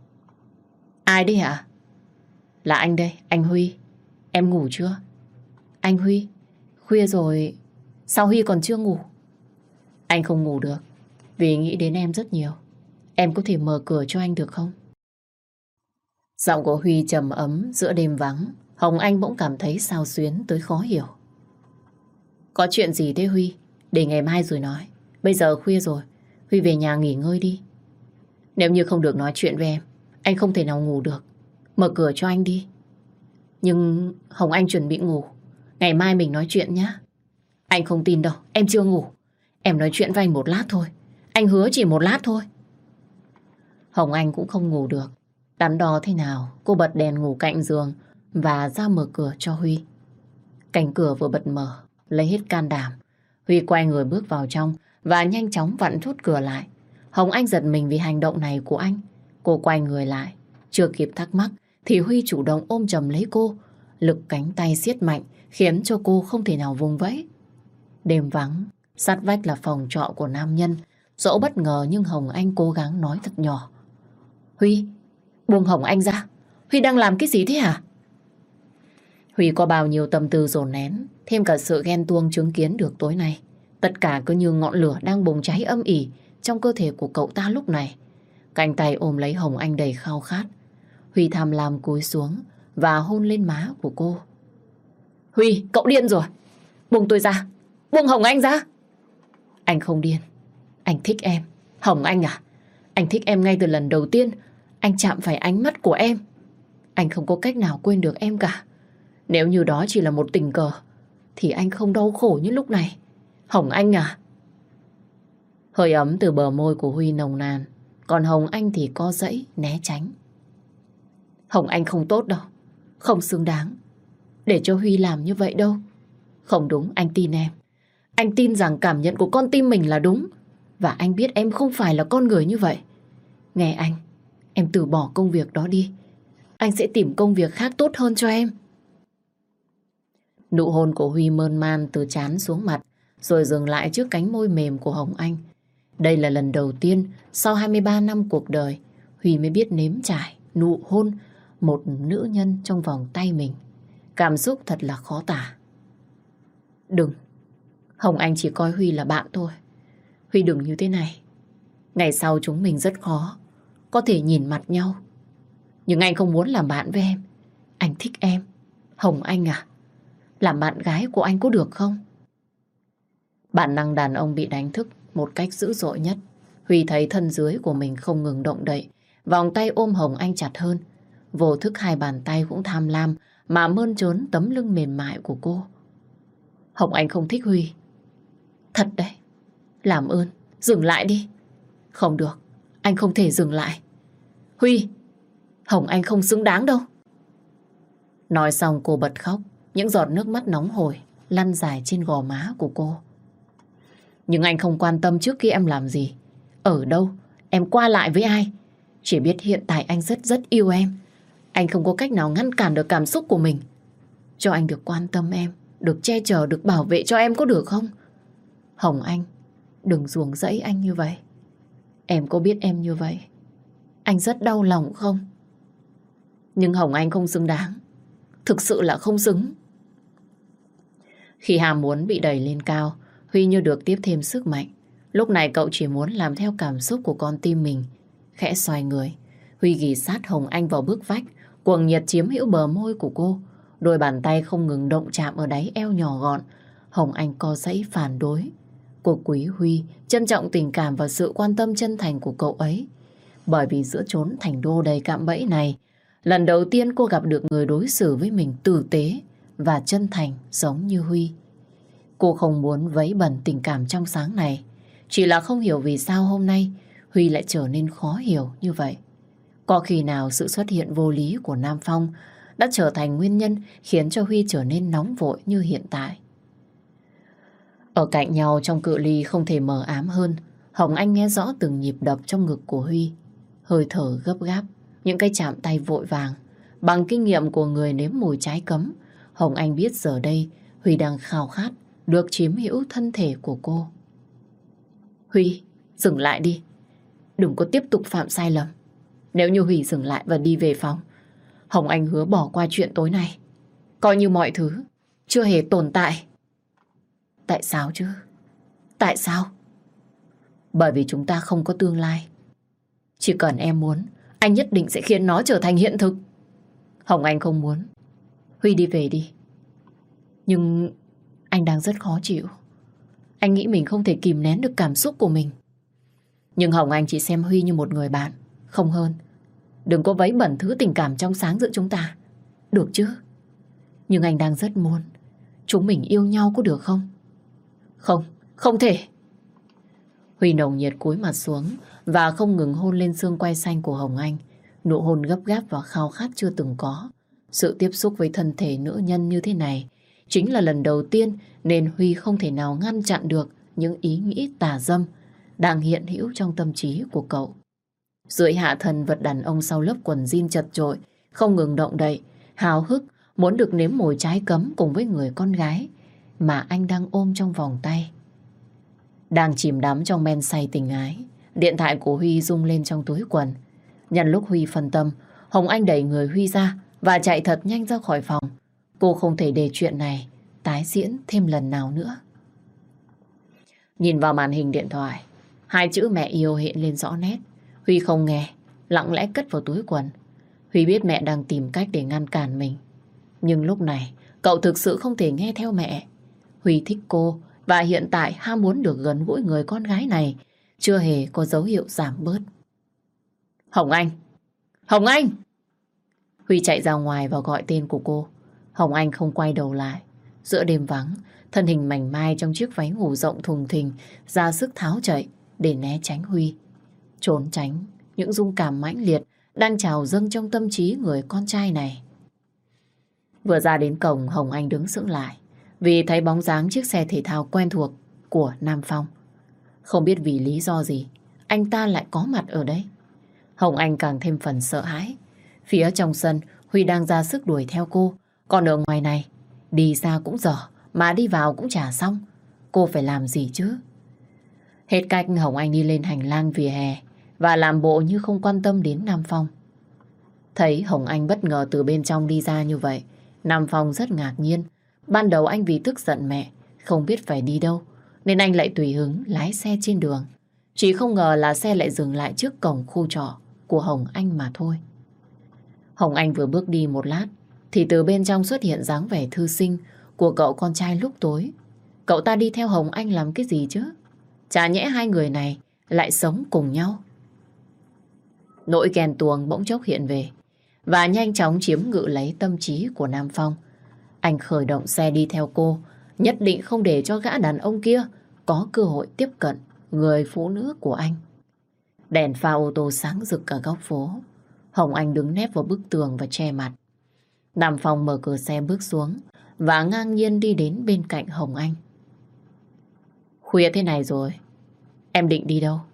Ai đấy hả? Là anh đây, anh Huy. Em ngủ chưa? Anh Huy, khuya rồi, sao Huy còn chưa ngủ? Anh không ngủ được vì nghĩ đến em rất nhiều. Em có thể mở cửa cho anh được không? Giọng của Huy trầm ấm giữa đêm vắng. Hồng Anh bỗng cảm thấy xao xuyến tới khó hiểu. Có chuyện gì thế Huy? Để ngày mai rồi nói. Bây giờ khuya rồi, Huy về nhà nghỉ ngơi đi. Nếu như không được nói chuyện với em, anh không thể nào ngủ được. Mở cửa cho anh đi. Nhưng Hồng Anh chuẩn bị ngủ. Ngày mai mình nói chuyện nhé. Anh không tin đâu, em chưa ngủ. Em nói chuyện với anh một lát thôi. Anh hứa chỉ một lát thôi. Hồng Anh cũng không ngủ được. Đắn đo thế nào, cô bật đèn ngủ cạnh giường và ra mở cửa cho Huy. Cánh cửa vừa bật mở, lấy hết can đảm. Huy quay người bước vào trong và nhanh chóng vặn chốt cửa lại. Hồng Anh giật mình vì hành động này của anh. Cô quay người lại, chưa kịp thắc mắc thì Huy chủ động ôm chầm lấy cô. Lực cánh tay siết mạnh khiến cho cô không thể nào vùng vẫy. Đêm vắng, sát vách là phòng trọ của nam nhân. Dẫu bất ngờ nhưng Hồng Anh cố gắng nói thật nhỏ. Huy, buông Hồng Anh ra. Huy đang làm cái gì thế hả? Huy có bao nhiêu tâm tư dồn nén, thêm cả sự ghen tuông chứng kiến được tối nay. Tất cả cứ như ngọn lửa đang bùng cháy âm ỉ trong cơ thể của cậu ta lúc này. Cánh tay ôm lấy Hồng Anh đầy khao khát. Huy tham lam cúi xuống và hôn lên má của cô. Huy, cậu điên rồi. Buông tôi ra. Buông Hồng Anh ra. Anh không điên. Anh thích em. Hồng Anh à? Anh thích em ngay từ lần đầu tiên anh chạm phải ánh mắt của em. Anh không có cách nào quên được em cả. Nếu như đó chỉ là một tình cờ thì anh không đau khổ như lúc này. Hồng Anh à? Hơi ấm từ bờ môi của Huy nồng nàn, còn Hồng Anh thì co giãy né tránh. Hồng Anh không tốt đâu. Không xứng đáng để cho Huy làm như vậy đâu. Không đúng, anh tin em. Anh tin rằng cảm nhận của con tim mình là đúng. Và anh biết em không phải là con người như vậy. Nghe anh, em từ bỏ công việc đó đi. Anh sẽ tìm công việc khác tốt hơn cho em. Nụ hôn của Huy mơn man từ trán xuống mặt, rồi dừng lại trước cánh môi mềm của Hồng Anh. Đây là lần đầu tiên sau 23 năm cuộc đời, Huy mới biết nếm trải nụ hôn một nữ nhân trong vòng tay mình. Cảm xúc thật là khó tả. Đừng. Hồng Anh chỉ coi Huy là bạn thôi. Huy đừng như thế này. Ngày sau chúng mình rất khó có thể nhìn mặt nhau. Nhưng anh không muốn làm bạn với em. Anh thích em. Hồng Anh à, làm bạn gái của anh có được không? Bản năng đàn ông bị đánh thức một cách dữ dội nhất. Huy thấy thân dưới của mình không ngừng động đậy. Vòng tay ôm Hồng Anh chặt hơn. Vô thức hai bàn tay cũng tham lam mà mơn trớn tấm lưng mềm mại của cô. Hồng Anh không thích Huy. Thật đấy. Làm ơn, dừng lại đi. Không được, anh không thể dừng lại. Huy, Hồng Anh không xứng đáng đâu. Nói xong cô bật khóc. Những giọt nước mắt nóng hổi lăn dài trên gò má của cô. Nhưng anh không quan tâm trước khi em làm gì, ở đâu, em qua lại với ai. Chỉ biết hiện tại anh rất rất yêu em. Anh không có cách nào ngăn cản được cảm xúc của mình. Cho anh được quan tâm em, được che chở, được bảo vệ cho em có được không? Hồng Anh, đừng ruồng rẫy anh như vậy. Em có biết em như vậy anh rất đau lòng không? Nhưng Hồng Anh không xứng đáng. Thực sự là không xứng. Khi ham muốn bị đẩy lên cao, Huy như được tiếp thêm sức mạnh. Lúc này cậu chỉ muốn làm theo cảm xúc của con tim mình. Khẽ xoay người, Huy ghì sát Hồng Anh vào bức vách, cuồng nhiệt chiếm hữu bờ môi của cô. Đôi bàn tay không ngừng động chạm ở đáy eo nhỏ gọn. Hồng Anh co giãy phản đối. Cô quý Huy, trân trọng tình cảm và sự quan tâm chân thành của cậu ấy. Bởi vì giữa chốn thành đô đầy cạm bẫy này, lần đầu tiên cô gặp được người đối xử với mình tử tế và chân thành giống như Huy. Cô không muốn vấy bẩn tình cảm trong sáng này. Chỉ là không hiểu vì sao hôm nay Huy lại trở nên khó hiểu như vậy. Có khi nào sự xuất hiện vô lý của Nam Phong đã trở thành nguyên nhân khiến cho Huy trở nên nóng vội như hiện tại? Ở cạnh nhau trong cự ly không thể mờ ám hơn, Hồng Anh nghe rõ từng nhịp đập trong ngực của Huy. Hơi thở gấp gáp, những cái chạm tay vội vàng. Bằng kinh nghiệm của người nếm mùi trái cấm, Hồng Anh biết giờ đây Huy đang khao khát được chiếm hữu thân thể của cô. Huy, dừng lại đi. Đừng có tiếp tục phạm sai lầm. Nếu như Huy dừng lại và đi về phòng, Hồng Anh hứa bỏ qua chuyện tối nay, coi như mọi thứ chưa hề tồn tại. Tại sao chứ? Tại sao? Bởi vì chúng ta không có tương lai. Chỉ cần em muốn, anh nhất định sẽ khiến nó trở thành hiện thực. Hồng Anh không muốn. Huy đi về đi. Nhưng anh đang rất khó chịu. Anh nghĩ mình không thể kìm nén được cảm xúc của mình. Nhưng Hồng Anh chỉ xem Huy như một người bạn, không hơn. Đừng có vấy bẩn thứ tình cảm trong sáng giữa chúng ta. Được chứ? Nhưng anh đang rất muốn chúng mình yêu nhau, có được không? Không, không thể. Huy nồng nhiệt cúi mặt xuống và không ngừng hôn lên xương quai xanh của Hồng Anh. Nụ hôn gấp gáp và khao khát chưa từng có. Sự tiếp xúc với thân thể nữ nhân như thế này chính là lần đầu tiên, nên Huy không thể nào ngăn chặn được những ý nghĩ tà dâm đang hiện hữu trong tâm trí của cậu. Dưới hạ thân vật đàn ông sau lớp quần jean chật chội, không ngừng động đậy, háo hức muốn được nếm mùi trái cấm cùng với người con gái mà anh đang ôm trong vòng tay. Đang chìm đắm trong men say tình ái, điện thoại của Huy rung lên trong túi quần. Nhân lúc Huy phân tâm, Hồng Anh đẩy người Huy ra và chạy thật nhanh ra khỏi phòng. Cô không thể để chuyện này tái diễn thêm lần nào nữa. Nhìn vào màn hình điện thoại, hai chữ mẹ yêu hiện lên rõ nét. Huy không nghe, lặng lẽ cất vào túi quần. Huy biết mẹ đang tìm cách để ngăn cản mình. Nhưng lúc này, cậu thực sự không thể nghe theo mẹ. Huy thích cô và hiện tại ham muốn được gần gũi người con gái này chưa hề có dấu hiệu giảm bớt. Hồng Anh! Hồng Anh! Huy chạy ra ngoài và gọi tên của cô. Hồng Anh không quay đầu lại. Giữa đêm vắng, thân hình mảnh mai trong chiếc váy ngủ rộng thùng thình ra sức tháo chạy để né tránh Huy. Trốn tránh những dung cảm mãnh liệt đang trào dâng trong tâm trí người con trai này. Vừa ra đến cổng, Hồng Anh đứng sững lại vì thấy bóng dáng chiếc xe thể thao quen thuộc của Nam Phong. Không biết vì lý do gì, anh ta lại có mặt ở đây. Hồng Anh càng thêm phần sợ hãi. Phía trong sân, Huy đang ra sức đuổi theo cô. Còn ở ngoài này, đi ra cũng dở, mà đi vào cũng chả xong. Cô phải làm gì chứ? Hết cách, Hồng Anh đi lên hành lang vỉa hè và làm bộ như không quan tâm đến Nam Phong. Thấy Hồng Anh bất ngờ từ bên trong đi ra như vậy, Nam Phong rất ngạc nhiên. Ban đầu anh vì tức giận mẹ, không biết phải đi đâu, nên anh lại tùy hứng lái xe trên đường. Chỉ không ngờ là xe lại dừng lại trước cổng khu trọ của Hồng Anh mà thôi. Hồng Anh vừa bước đi một lát, thì từ bên trong xuất hiện dáng vẻ thư sinh của cậu con trai lúc tối. Cậu ta đi theo Hồng Anh làm cái gì chứ? Chả nhẽ hai người này lại sống cùng nhau? Nỗi ghen tuông bỗng chốc hiện về và nhanh chóng chiếm ngự lấy tâm trí của Nam Phong. Anh khởi động xe đi theo cô, nhất định không để cho gã đàn ông kia có cơ hội tiếp cận người phụ nữ của anh. Đèn pha ô tô sáng rực cả góc phố. Hồng Anh đứng nép vào bức tường và che mặt. Nam Phong mở cửa xe bước xuống và ngang nhiên đi đến bên cạnh Hồng Anh. Khuya thế này rồi, em định đi đâu?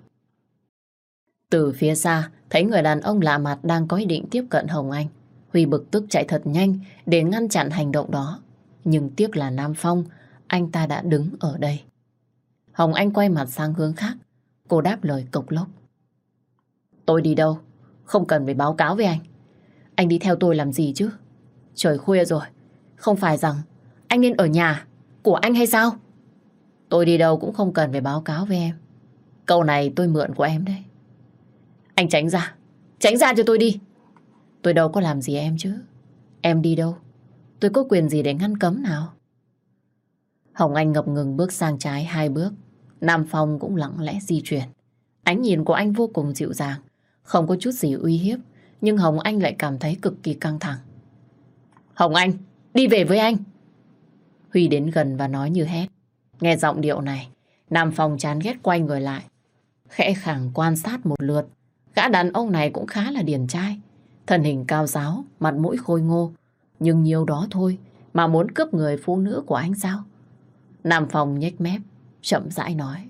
Từ phía xa, thấy người đàn ông lạ mặt đang có ý định tiếp cận Hồng Anh. Huy bực tức chạy thật nhanh để ngăn chặn hành động đó. Nhưng tiếc là Nam Phong, anh ta đã đứng ở đây. Hồng Anh quay mặt sang hướng khác. Cô đáp lời cộc lốc. Tôi đi đâu? Không cần phải báo cáo với anh. Anh đi theo tôi làm gì chứ? Trời khuya rồi. Không phải rằng anh nên ở nhà của anh hay sao? Tôi đi đâu cũng không cần phải báo cáo với em. Câu này tôi mượn của em đấy. Anh tránh ra. Tránh ra cho tôi đi. Tôi đâu có làm gì em chứ. Em đi đâu, tôi có quyền gì để ngăn cấm nào? Hồng Anh ngập ngừng bước sang trái 2 bước. Nam Phong cũng lặng lẽ di chuyển. Ánh nhìn của anh vô cùng dịu dàng, không có chút gì uy hiếp. Nhưng Hồng Anh lại cảm thấy cực kỳ căng thẳng. Hồng Anh, đi về với anh. Huy đến gần và nói như hét. Nghe giọng điệu này, Nam Phong chán ghét quay người lại, khẽ khàng quan sát một lượt. Gã đàn ông này cũng khá là điển trai, thân hình cao ráo, mặt mũi khôi ngô. Nhưng nhiều đó thôi mà muốn cướp người phụ nữ của anh sao? Nam Phong nhếch mép, chậm rãi nói.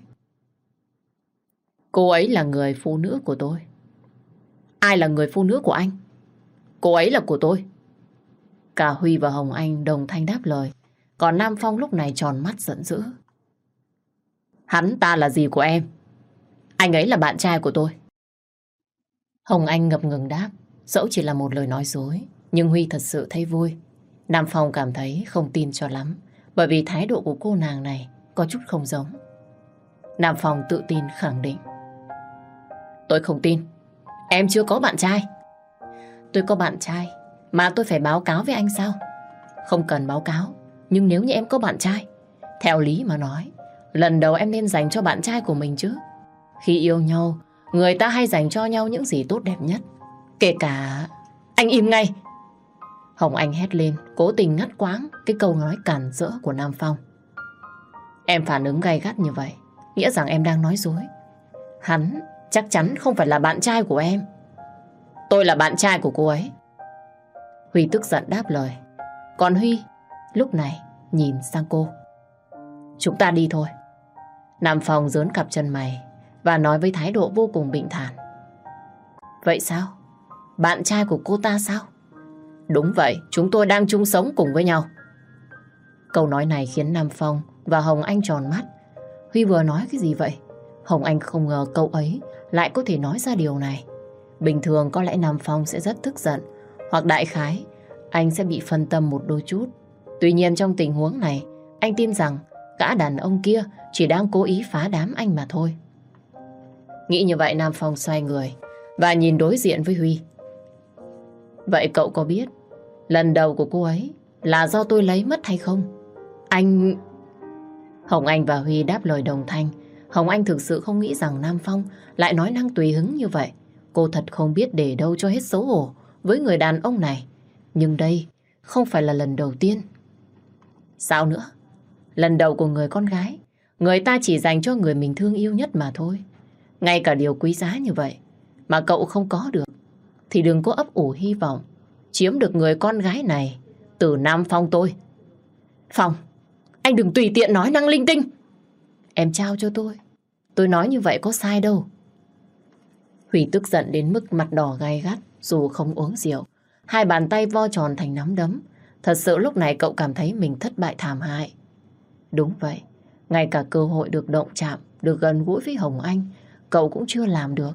Cô ấy là người phụ nữ của tôi. Ai là người phụ nữ của anh? Cô ấy là của tôi. Cả Huy và Hồng Anh đồng thanh đáp lời. Còn Nam Phong lúc này tròn mắt giận dữ. Hắn ta là gì của em? Anh ấy là bạn trai của tôi. Hồng Anh ngập ngừng đáp. Dẫu chỉ là một lời nói dối, nhưng Huy thật sự thấy vui. Nam Phong cảm thấy không tin cho lắm, bởi vì thái độ của cô nàng này có chút không giống. Nam Phong tự tin khẳng định. Tôi không tin. Em chưa có bạn trai. Tôi có bạn trai mà tôi phải báo cáo với anh sao? Không cần báo cáo. Nhưng nếu như em có bạn trai, theo lý mà nói, lần đầu em nên dành cho bạn trai của mình chứ. Khi yêu nhau, người ta hay dành cho nhau những gì tốt đẹp nhất. Kể cả... Anh im ngay! Hồng Anh hét lên, cố tình ngắt quãng cái câu nói cản rỡ của Nam Phong. Em phản ứng gay gắt như vậy, nghĩa rằng em đang nói dối. Hắn chắc chắn không phải là bạn trai của em. Tôi là bạn trai của cô ấy. Huy tức giận đáp lời. Còn Huy lúc này nhìn sang cô. Chúng ta đi thôi. Nam Phong giớn cặp chân mày và nói với thái độ vô cùng bình thản. Vậy sao? Bạn trai của cô ta sao? Đúng vậy, chúng tôi đang chung sống cùng với nhau. Câu nói này khiến Nam Phong và Hồng Anh tròn mắt. Huy vừa nói cái gì vậy? Hồng Anh không ngờ cậu ấy lại có thể nói ra điều này. Bình thường có lẽ Nam Phong sẽ rất tức giận, hoặc đại khái anh sẽ bị phân tâm một đôi chút. Tuy nhiên trong tình huống này, anh tin rằng gã đàn ông kia chỉ đang cố ý phá đám anh mà thôi. Nghĩ như vậy, Nam Phong xoay người, và nhìn đối diện với Huy. Vậy cậu có biết lần đầu của cô ấy là do tôi lấy mất hay không? Anh... Hồng Anh và Huy đáp lời đồng thanh. Hồng Anh thực sự không nghĩ rằng Nam Phong lại nói năng tùy hứng như vậy. Cô thật không biết để đâu cho hết xấu hổ với người đàn ông này. Nhưng đây không phải là lần đầu tiên. Sao nữa? Lần đầu của người con gái, người ta chỉ dành cho người mình thương yêu nhất mà thôi. Ngay cả điều quý giá như vậy mà cậu không có được, thì đừng có ấp ủ hy vọng chiếm được người con gái này từ Nam Phong tôi. Phong, anh đừng tùy tiện nói năng linh tinh. Em trao cho tôi nói như vậy có sai đâu. Huy tức giận đến mức mặt đỏ gay gắt dù không uống rượu. Hai bàn tay vo tròn thành nắm đấm. Thật sự lúc này cậu cảm thấy mình thất bại thảm hại. Đúng vậy, ngay cả cơ hội được động chạm, được gần gũi với Hồng Anh, cậu cũng chưa làm được.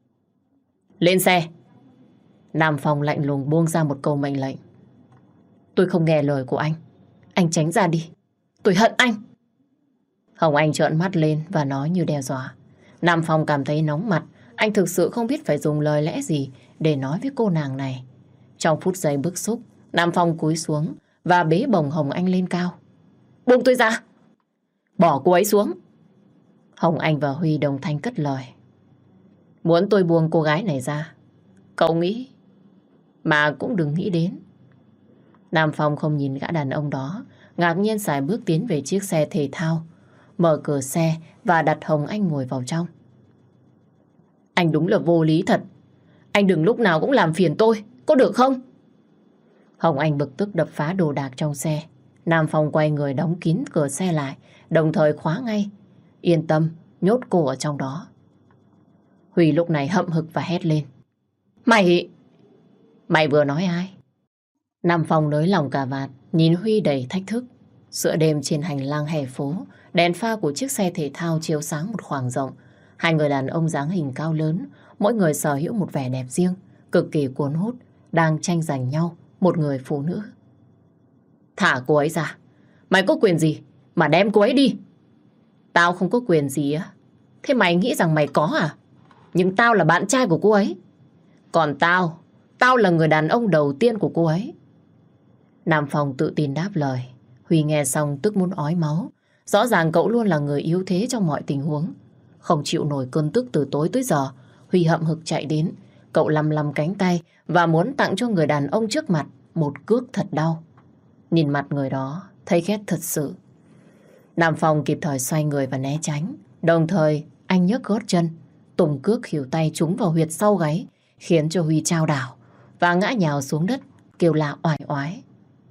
Lên xe! Nam Phong lạnh lùng buông ra một câu mệnh lệnh. Tôi không nghe lời của anh tránh ra đi. Tôi hận anh! Hồng Anh trợn mắt lên và nói như đe dọa. Nam Phong cảm thấy nóng mặt. Anh thực sự không biết phải dùng lời lẽ gì để nói với cô nàng này. Trong phút giây bức xúc, Nam Phong cúi xuống và bế bồng Hồng Anh lên cao. Buông tôi ra! Bỏ cô ấy xuống! Hồng Anh và Huy đồng thanh cất lời. Muốn tôi buông cô gái này ra, cậu nghĩ mà cũng đừng nghĩ đến. Nam Phong không nhìn gã đàn ông đó, ngạc nhiên sải bước tiến về chiếc xe thể thao, mở cửa xe và đặt Hồng Anh ngồi vào trong. Anh đúng là vô lý thật. Anh đừng lúc nào cũng làm phiền tôi, có được không? Hồng Anh bực tức đập phá đồ đạc trong xe. Nam Phong quay người đóng kín cửa xe lại, đồng thời khóa ngay. Yên tâm, nhốt cô ở trong đó. Huy lúc này hậm hực và hét lên. Mày vừa nói ai? Nam Phong nới lỏng cà vạt, nhìn Huy đầy thách thức. Giữa đêm trên hành lang hè phố, đèn pha của chiếc xe thể thao chiếu sáng một khoảng rộng. Hai người đàn ông dáng hình cao lớn, mỗi người sở hữu một vẻ đẹp riêng, cực kỳ cuốn hút, đang tranh giành nhau, một người phụ nữ. Thả cô ấy ra. Mày có quyền gì mà đem cô ấy đi? Tao không có quyền gì á. Thế mày nghĩ rằng mày có à? Nhưng tao là bạn trai của cô ấy. Còn tao là người đàn ông đầu tiên của cô ấy. Nam Phong tự tin đáp lời. Huy nghe xong tức muốn ói máu. Rõ ràng cậu luôn là người yếu thế trong mọi tình huống. Không chịu nổi cơn tức từ tối tới giờ, Huy hậm hực chạy đến. Cậu lăm cánh tay và muốn tặng cho người đàn ông trước mặt một cước thật đau. Nhìn mặt người đó, thấy ghét thật sự. Nam Phong kịp thời xoay người và né tránh. Đồng thời, anh nhấc gót chân, tùng cước khỉu tay trúng vào huyệt sau gáy, khiến cho Huy chao đảo và ngã nhào xuống đất, kêu la oải oái.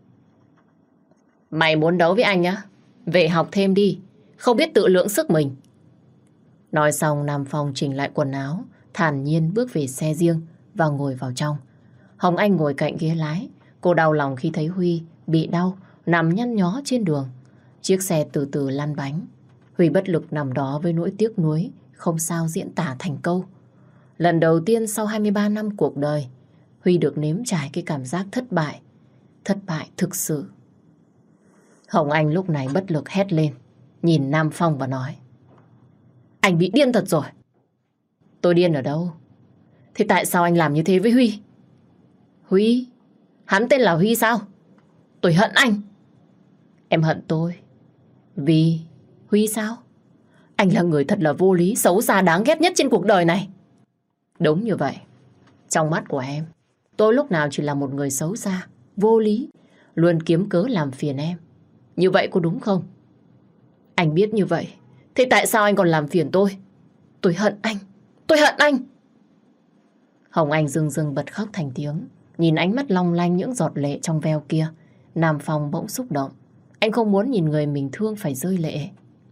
Mày muốn đấu với anh á? Về học thêm đi, không biết tự lượng sức mình. Nói xong, Nam Phong chỉnh lại quần áo, thản nhiên bước về xe riêng và ngồi vào trong. Hồng Anh ngồi cạnh ghế lái. Cô đau lòng khi thấy Huy bị đau, nằm nhăn nhó trên đường. Chiếc xe từ từ lăn bánh. Huy bất lực nằm đó với nỗi tiếc nuối, không sao diễn tả thành câu. Lần đầu tiên sau 23 năm cuộc đời, Huy được nếm trải cái cảm giác thất bại. Thất bại thực sự. Hồng Anh lúc này bất lực hét lên, nhìn Nam Phong và nói. Anh bị điên thật rồi. Tôi điên ở đâu? Thế tại sao anh làm như thế với Huy? Huy? Hắn tên là Huy sao? Tôi hận anh. Em hận tôi vì Huy sao? Anh là người thật là vô lý, xấu xa, đáng ghét nhất trên cuộc đời này. Đúng như vậy. Trong mắt của em, tôi lúc nào chỉ là một người xấu xa, vô lý, luôn kiếm cớ làm phiền em. Như vậy có đúng không? Anh biết như vậy, thế tại sao anh còn làm phiền tôi? Tôi hận anh. Tôi hận anh. Hồng Anh rưng rưng bật khóc thành tiếng. Nhìn ánh mắt long lanh những giọt lệ trong veo kia, Nam Phong bỗng xúc động. Anh không muốn nhìn người mình thương phải rơi lệ.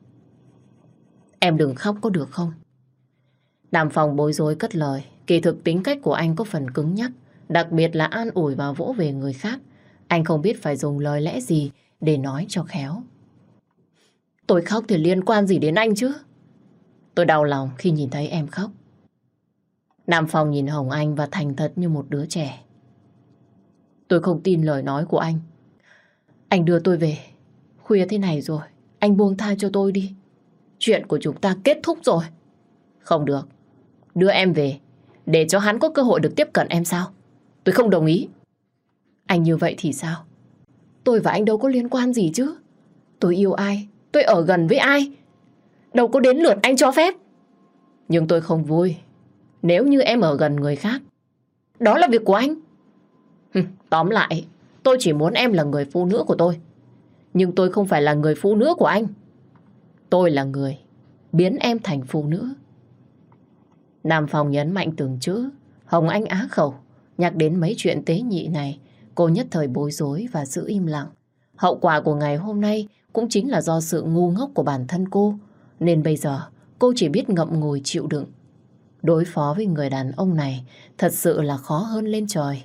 Em đừng khóc có được không? Nam Phong bối rối cất lời. Kỳ thực tính cách của anh có phần cứng nhắc, đặc biệt là an ủi và vỗ về người khác. Anh không biết phải dùng lời lẽ gì để nói cho khéo. Tôi khóc thì liên quan gì đến anh chứ? Tôi đau lòng khi nhìn thấy em khóc. Nam Phong nhìn Hồng Anh và thành thật như một đứa trẻ. Tôi không tin lời nói của anh. Anh đưa tôi về. Khuya thế này rồi, anh buông tha cho tôi đi. Chuyện của chúng ta kết thúc rồi. Không được. Đưa em về. để cho hắn có cơ hội được tiếp cận em sao? Tôi không đồng ý. Anh như vậy thì sao? Tôi và anh đâu có liên quan gì chứ. Tôi yêu ai, tôi ở gần với ai, đâu có đến lượt anh cho phép. Nhưng tôi không vui nếu như em ở gần người khác. Đó là việc của anh. Tóm lại, tôi chỉ muốn em là người phụ nữ của tôi. Nhưng tôi không phải là người phụ nữ của anh. Tôi là người biến em thành phụ nữ. Nam Phong nhấn mạnh từng chữ. Hồng Anh á khẩu. Nhắc đến mấy chuyện tế nhị này, cô nhất thời bối rối và giữ im lặng. Hậu quả của ngày hôm nay cũng chính là do sự ngu ngốc của bản thân cô. Nên bây giờ cô chỉ biết ngậm ngùi chịu đựng. Đối phó với người đàn ông này thật sự là khó hơn lên trời.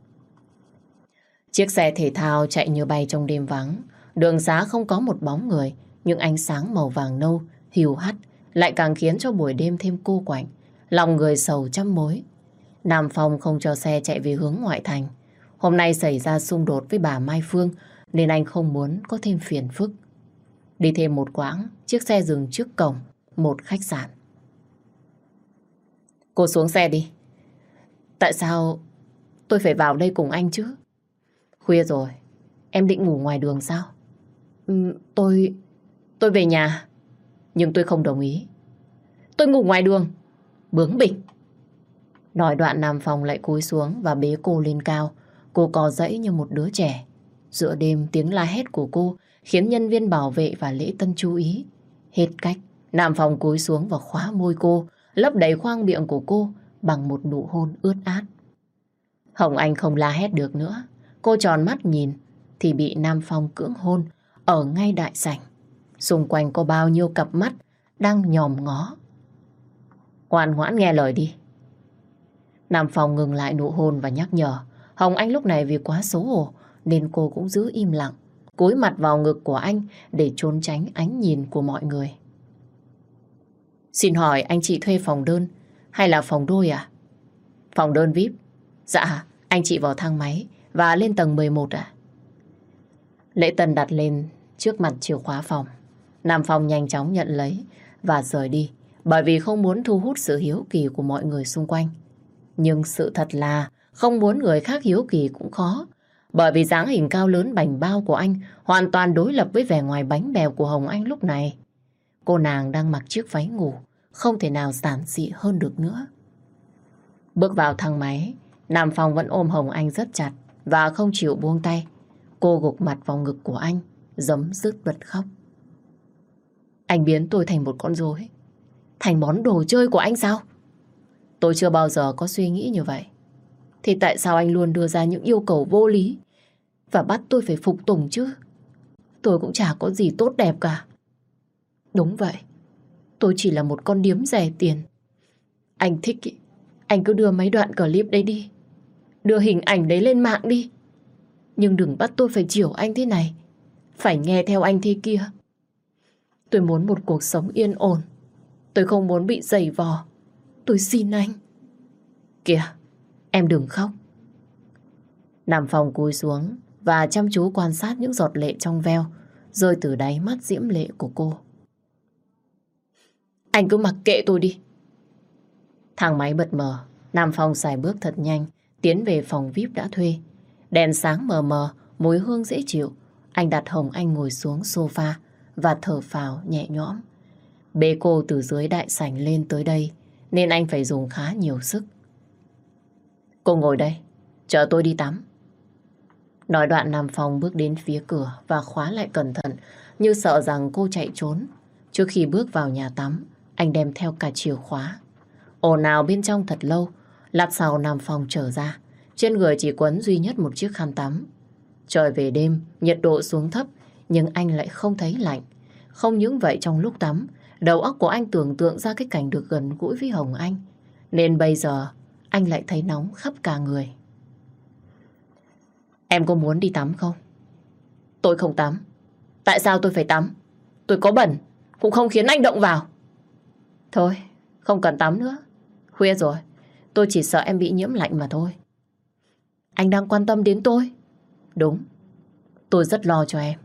Chiếc xe thể thao chạy như bay trong đêm vắng. Đường xá không có một bóng người, nhưng ánh sáng màu vàng nâu, hiu hắt lại càng khiến cho buổi đêm thêm cô quạnh. Lòng người sầu trăm mối. Nam Phong không cho xe chạy về hướng ngoại thành. Hôm nay xảy ra xung đột với bà Mai Phương nên anh không muốn có thêm phiền phức. Đi thêm một quãng, chiếc xe dừng trước cổng một khách sạn. Cô xuống xe đi. Tại sao tôi phải vào đây cùng anh chứ? Khuya rồi, em định ngủ ngoài đường sao? Tôi về nhà. Nhưng tôi không đồng ý. Tôi ngủ ngoài đường. Bướng bỉnh. Nói đoạn Nam Phong lại cúi xuống và bế cô lên cao. Cô cò giãy như một đứa trẻ. Giữa đêm tiếng la hét của cô khiến nhân viên bảo vệ và lễ tân chú ý. Hết cách, Nam Phong cúi xuống và khóa môi cô, lấp đầy khoang miệng của cô bằng một nụ hôn ướt át. Hồng Anh không la hét được nữa. Cô tròn mắt nhìn thì bị Nam Phong cưỡng hôn ở ngay đại sảnh. Xung quanh có bao nhiêu cặp mắt đang nhòm ngó. Ngoan ngoãn nghe lời đi. Nam Phong ngừng lại nụ hôn và nhắc nhở. Hồng Anh lúc này vì quá xấu hổ nên cô cũng giữ im lặng, cúi mặt vào ngực của anh để trốn tránh ánh nhìn của mọi người. Xin hỏi anh chị thuê phòng đơn hay là phòng đôi à? Phòng đơn VIP. Dạ, anh chị vào thang máy và lên tầng 11 ạ. Lễ tân đặt lên trước mặt chìa khóa phòng. Nam Phong nhanh chóng nhận lấy và rời đi bởi vì không muốn thu hút sự hiếu kỳ của mọi người xung quanh. Nhưng sự thật là không muốn người khác hiếu kỳ cũng khó, bởi vì dáng hình cao lớn bảnh bao của anh hoàn toàn đối lập với vẻ ngoài bánh bèo của Hồng Anh lúc này. Cô nàng đang mặc chiếc váy ngủ, không thể nào giản dị hơn được nữa. Bước vào thang máy, Nam Phong vẫn ôm Hồng Anh rất chặt và không chịu buông tay. Cô gục mặt vào ngực của anh, giấm dứt bật khóc. Anh biến tôi thành một con rối, thành món đồ chơi của anh sao? Tôi chưa bao giờ có suy nghĩ như vậy. Thì tại sao anh luôn đưa ra những yêu cầu vô lý và bắt tôi phải phục tùng chứ? Tôi cũng chả có gì tốt đẹp cả. Đúng vậy, tôi chỉ là một con điếm rẻ tiền. Anh thích ý, anh cứ đưa mấy đoạn clip đấy đi, đưa hình ảnh đấy lên mạng đi. Nhưng đừng bắt tôi phải chiều anh thế này, phải nghe theo anh thế kia. Tôi muốn một cuộc sống yên ổn. Tôi không muốn bị giày vò. Tôi xin anh. Kìa, em đừng khóc. Nam Phong cúi xuống và chăm chú quan sát những giọt lệ trong veo rơi từ đáy mắt diễm lệ của cô. Anh cứ mặc kệ tôi đi. Thang máy bật mở. Nam Phong xài bước thật nhanh tiến về phòng VIP đã thuê. Đèn sáng mờ mờ, mùi hương dễ chịu. Anh đặt Hồng Anh ngồi xuống sofa và thở phào nhẹ nhõm. Bế cô từ dưới đại sảnh lên tới đây nên anh phải dùng khá nhiều sức. Cô ngồi đây, chờ tôi đi tắm. Nói đoạn Nam Phong bước đến phía cửa và khóa lại cẩn thận, như sợ rằng cô chạy trốn. Trước khi bước vào nhà tắm, anh đem theo cả chìa khóa. Ồn ào bên trong thật lâu, lát sau Nam Phong trở ra. Trên người chỉ quấn duy nhất một chiếc khăn tắm. Trời về đêm, nhiệt độ xuống thấp, nhưng anh lại không thấy lạnh. Không những vậy, trong lúc tắm, đầu óc của anh tưởng tượng ra cái cảnh được gần gũi với Hồng Anh. Nên bây giờ, anh lại thấy nóng khắp cả người. Em có muốn đi tắm không? Tôi không tắm. Tại sao tôi phải tắm? Tôi có bẩn, cũng không khiến anh động vào. Thôi, không cần tắm nữa. Khuya rồi, tôi chỉ sợ em bị nhiễm lạnh mà thôi. Anh đang quan tâm đến tôi? Đúng, tôi rất lo cho em.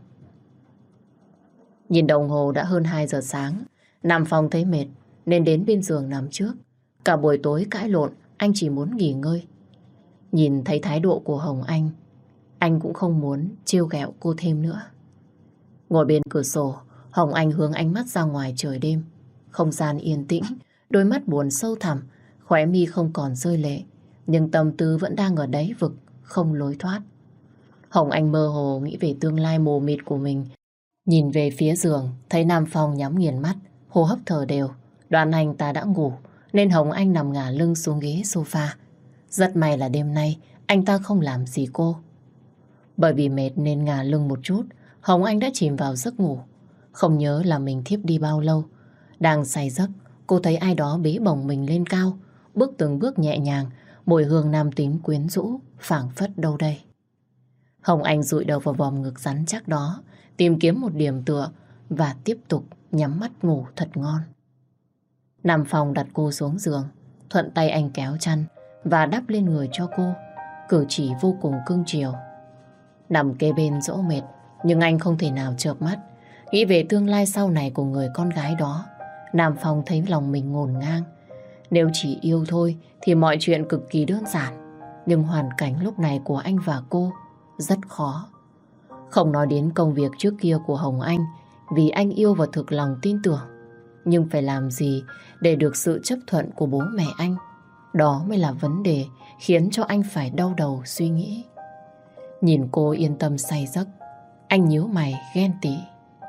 Nhìn đồng hồ đã hơn 2 giờ sáng. Nam Phong thấy mệt nên đến bên giường nằm trước. Cả buổi tối cãi lộn anh chỉ muốn nghỉ ngơi. Nhìn thấy thái độ của Hồng anh cũng không muốn trêu ghẹo cô thêm nữa. Ngồi bên cửa sổ, Hồng Anh hướng ánh mắt ra ngoài trời đêm. Không gian yên tĩnh, đôi mắt buồn sâu thẳm, khóe mi không còn rơi lệ, nhưng tâm tư vẫn đang ở đáy vực, không lối thoát. Hồng Anh mơ hồ nghĩ về tương lai mù mịt của mình. Nhìn về phía giường, thấy Nam Phong nhắm nghiền mắt, hô hấp thở đều. Đoán anh ta đã ngủ, nên Hồng Anh nằm ngả lưng xuống ghế sofa. Rất may là đêm nay anh ta không làm gì cô. Bởi vì mệt nên ngả lưng một chút, Hồng Anh đã chìm vào giấc ngủ. Không nhớ là mình thiếp đi bao lâu. Đang say giấc, cô thấy ai đó bế bổng mình lên cao, bước từng bước nhẹ nhàng, mùi hương nam tính quyến rũ, phảng phất đâu đây. Hồng Anh dụi đầu vào vòng ngực rắn chắc đó, tìm kiếm một điểm tựa và tiếp tục nhắm mắt ngủ thật ngon. Nam Phong đặt cô xuống giường, thuận tay anh kéo chăn và đắp lên người cho cô, cử chỉ vô cùng cưng chiều. Nằm kế bên dỗ mệt, nhưng anh không thể nào chợp mắt. Nghĩ về tương lai sau này của người con gái đó, Nam Phong thấy lòng mình ngổn ngang. Nếu chỉ yêu thôi thì mọi chuyện cực kỳ đơn giản, nhưng hoàn cảnh lúc này của anh và cô rất khó. Không nói đến công việc trước kia của Hồng Anh, vì anh yêu và thực lòng tin tưởng. Nhưng phải làm gì để được sự chấp thuận của bố mẹ anh? Đó mới là vấn đề khiến cho anh phải đau đầu suy nghĩ. Nhìn cô yên tâm say giấc, anh nhíu mày ghen tị.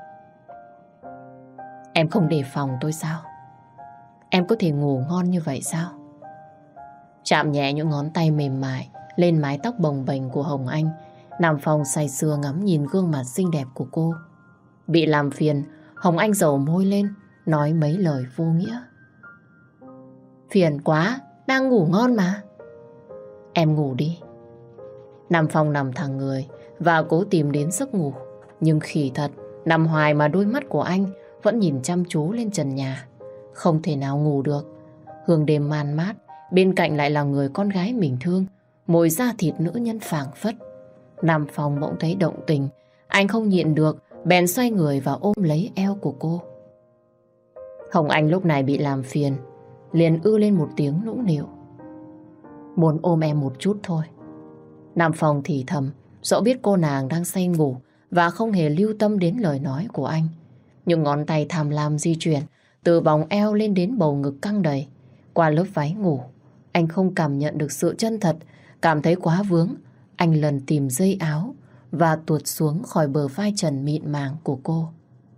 Em không đề phòng tôi sao? Em có thể ngủ ngon như vậy sao? Chạm nhẹ những ngón tay mềm mại lên mái tóc bồng bềnh của Hồng Anh, Nam Phong say sưa ngắm nhìn gương mặt xinh đẹp của cô. Bị làm phiền, Hồng Anh dầu môi lên, nói mấy lời vô nghĩa. Phiền quá, đang ngủ ngon mà. Em ngủ đi. Nam Phong nằm thẳng người và cố tìm đến giấc ngủ. Nhưng khỉ thật, nằm hoài mà đôi mắt của anh vẫn nhìn chăm chú lên trần nhà. Không thể nào ngủ được. Hương đêm man mát, bên cạnh lại là người con gái mình thương, mùi da thịt nữ nhân phảng phất. Nam Phong bỗng thấy động tình, anh không nhịn được, bèn xoay người và ôm lấy eo của cô. Hồng Anh lúc này bị làm phiền, liền ư lên một tiếng nũng nịu. Muốn ôm em một chút thôi. Nam Phong thì thầm, dẫu biết cô nàng đang say ngủ và không hề lưu tâm đến lời nói của anh. Nhưng ngón tay tham lam di chuyển từ vòng eo lên đến bầu ngực căng đầy. Qua lớp váy ngủ, anh không cảm nhận được sự chân thật, cảm thấy quá vướng. Anh lần tìm dây áo và tuột xuống khỏi bờ vai trần mịn màng của cô.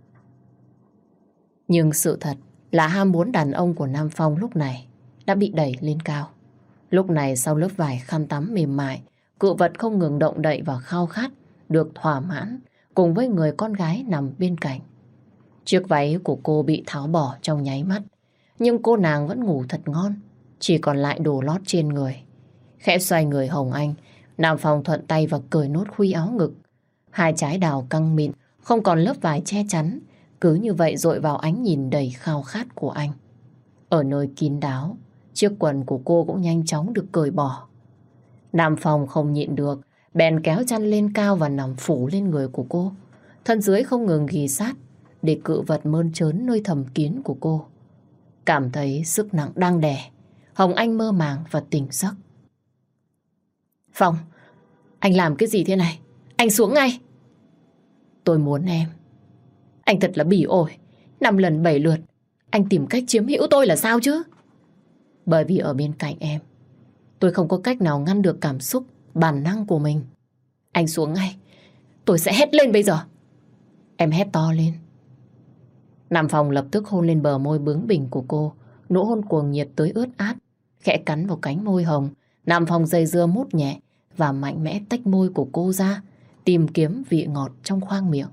Nhưng sự thật là ham muốn đàn ông của Nam Phong lúc này đã bị đẩy lên cao. Lúc này sau lớp vải khăn tắm mềm mại, cự vật không ngừng động đậy và khao khát được thỏa mãn cùng với người con gái nằm bên cạnh. Chiếc váy của cô bị tháo bỏ trong nháy mắt, nhưng cô nàng vẫn ngủ thật ngon, chỉ còn lại đồ lót trên người. Khẽ xoay người Hồng Anh, Nam Phong thuận tay và cởi nốt khuy áo ngực. Hai trái đào căng mịn, không còn lớp vải che chắn, cứ như vậy dội vào ánh nhìn đầy khao khát của anh. Ở nơi kín đáo, chiếc quần của cô cũng nhanh chóng được cởi bỏ. Nam Phong không nhịn được, bèn kéo chăn lên cao và nằm phủ lên người của cô. Thân dưới không ngừng ghì sát để cự vật mơn trớn nơi thầm kín của cô. Cảm thấy sức nặng đang đè, Hồng Anh mơ màng và tỉnh giấc. Phong, anh làm cái gì thế này? Anh xuống ngay. Tôi muốn em. Anh thật là bỉ ổi. 5 lần 7 lượt anh tìm cách chiếm hữu tôi là sao chứ? Bởi vì ở bên cạnh em, tôi không có cách nào ngăn được cảm xúc, bản năng của mình. Anh xuống ngay. Tôi sẽ hét lên bây giờ. Em hét to lên. Nam Phong lập tức hôn lên bờ môi bướng bỉnh của cô. Nụ hôn cuồng nhiệt tới ướt át, khẽ cắn vào cánh môi hồng. Nam Phong dây dưa mút nhẹ và mạnh mẽ tách môi của cô ra, tìm kiếm vị ngọt trong khoang miệng.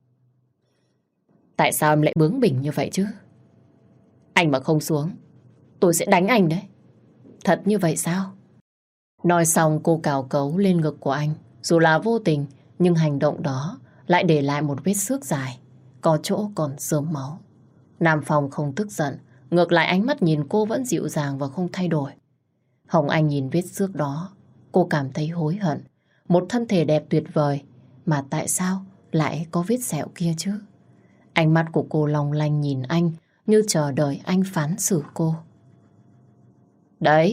Tại sao em lại bướng bỉnh như vậy chứ? Anh mà không xuống, tôi sẽ đánh anh đấy. Thật như vậy sao? Nói xong cô cào cấu lên ngực của anh. Dù là vô tình, nhưng hành động đó lại để lại một vết xước dài, có chỗ còn rơm máu. Nam Phong không tức giận, ngược lại ánh mắt nhìn cô vẫn dịu dàng và không thay đổi. Hồng Anh nhìn vết xước đó, cô cảm thấy hối hận. Một thân thể đẹp tuyệt vời, mà tại sao lại có vết sẹo kia chứ? Ánh mắt của cô long lanh nhìn anh, như chờ đợi anh phán xử cô. Đấy,